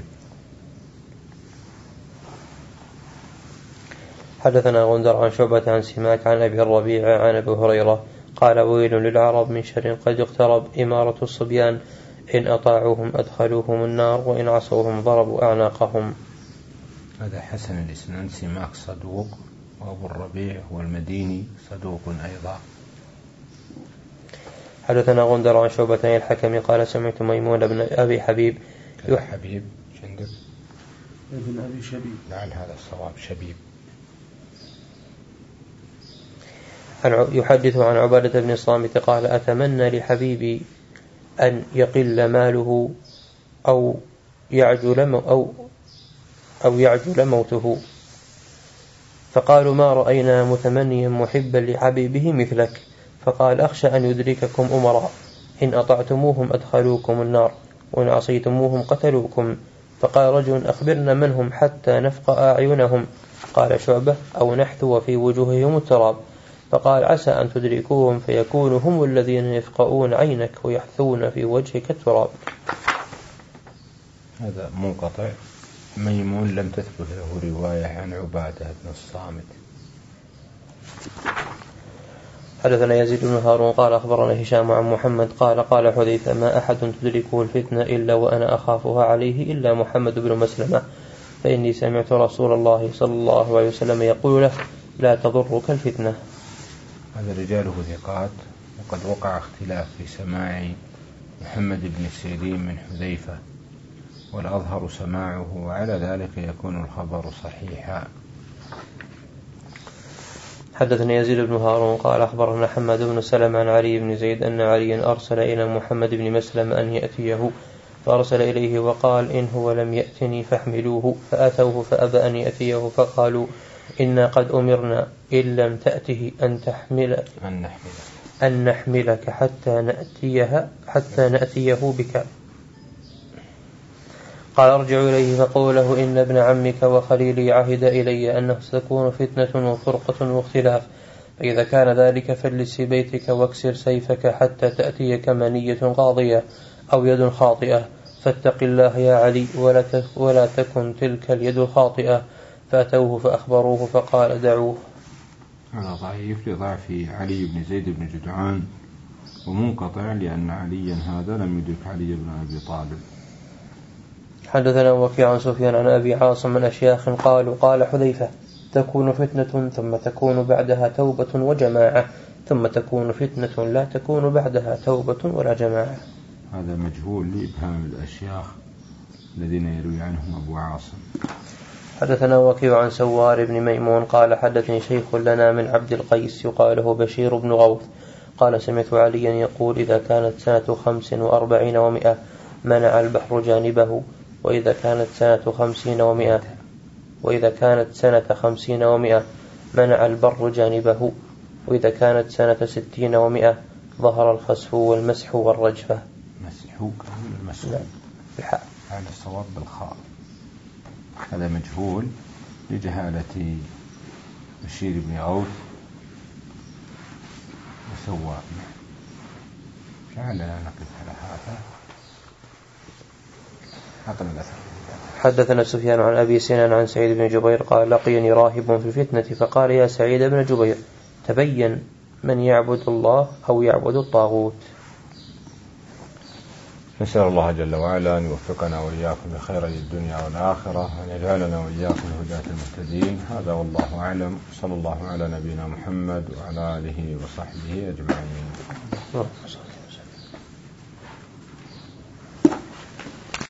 حدثنا غندر عن شعبة عن سماك عن أبي الربيع عن أبي هريرة قال ويل للعرب من شر قد اقترب إمارة الصبيان إن أطاعوهم أدخلوهم النار وإن عصوهم ضربوا أعناقهم.
هذا حسن الإسناد. سماك صدوق وأبو الربيع هو المديني صدوق أيضا.
حدثنا غندر عن شعبة عن الحكم قال سمعت ميمون بن أبي حبيب
يح حبيب شندر
ابن أبي شبيب.
لعل هذا الصواب شبيب.
يحدث عن عبادة بن الصامت قال أتمنى لحبيبي أن يقل ماله أو يعجل أو أو يعجل موته، فقالوا ما رأينا متمنيا محبا لحبيبه مثلك، فقال أخشى أن يدرككم أمراء إن أطعتموهم أدخلوكم النار وإن عصيتموهم قتلوكم. فقال رجل أخبرنا من هم حتى نفقأ أعينهم. قال شعبة أو نحثو في وجوههم التراب. فقال عسى أن تدركوهم فيكونوا هم الذين يفقؤون عينك ويحثون في وجهك التراب.
هذا منقطع. ميمون لم تثبت له رواية عن عبادة بن الصامت.
حدثنا يزيد بن هارون قال أخبرنا هشام عن محمد قال قال حذيفة ما أحد تدركه الفتنة إلا وأنا أخافها عليه إلا محمد بن مسلمة، فإني سمعت رسول الله صلى الله عليه وسلم يقول له لا تضرك الفتنة.
هذا رجاله ثقات، وقد وقع اختلاف في سماع محمد بن سيرين من حذيفة، والأظهر سماعه، وعلى ذلك يكون الخبر صحيحا.
حدثنا يزيد بن هارون قال أخبرنا حماد بن سلمة عن علي بن زيد أن عليا أرسل إلى محمد بن مسلم أن يأتيه، فأرسل إليه وقال إن هو لم يأتني فاحملوه، فأتوه فأبى أن يأتيه، فقالوا إنا قد أمرنا إن لم تأته أن تحمل
أن نحملك,
أن نحملك حتى نأتيها حتى نأتيه بك. قال ارجع إليه فقول له إن ابن عمك وخليلي عهد إلي أنه ستكون فتنة وفرقة واختلاف، فإذا كان ذلك فاجلس في بيتك واكسر سيفك حتى تأتيك منية قاضية أو يد خاطئة، فاتق الله يا علي ولا ولا تكن تلك اليد الخاطئة. فأتوه فأخبروه فقال دعوه.
هذا ضعيف لضعف علي بن زيد بن جدعان، ومنقطع لأن عليا هذا لم يدرك علي بن أبي طالب.
حدثنا وكيع عن سفيان عن أبي عاصم من أشياخ قالوا قال حذيفة: تكون فتنة ثم تكون بعدها توبة وجماعة، ثم تكون فتنة لا تكون بعدها توبة ولا جماعة.
هذا مجهول لإبهام الأشياخ الذين يروي عنهم أبو عاصم.
حدثنا وكيع عن سوار بن ميمون قال حدثني شيخ لنا من عبد القيس يقال له بشير بن غوث قال سمعت عليا يقول: إذا كانت سنة خمس وأربعين ومئة منع البحر جانبه، وإذا كانت سنة خمسين ومئة وإذا كانت سنة خمسين ومئة منع البر جانبه، وإذا كانت سنة ستين ومئة ظهر الخسف والمسح والرجفة.
مسح المسح
بالحاء
على الصواب بالخاء. هذا مجهول لجهالة بشير بن غوث وسوار. لعلنا نقف على هذا. هذا الأثر.
حدثنا سفيان عن أبي سنان عن سعيد بن جبير قال: لقيني راهب في الفتنة فقال: يا سعيد بن جبير، تبين من يعبد الله أو يعبد الطاغوت.
نسأل الله جل وعلا أن يوفقنا وإياكم لخير الدنيا والآخرة، وأن يجعلنا وإياكم الهداة المهتدين. هذا والله أعلم. صلى الله على نبينا محمد وعلى آله وصحبه أجمعين.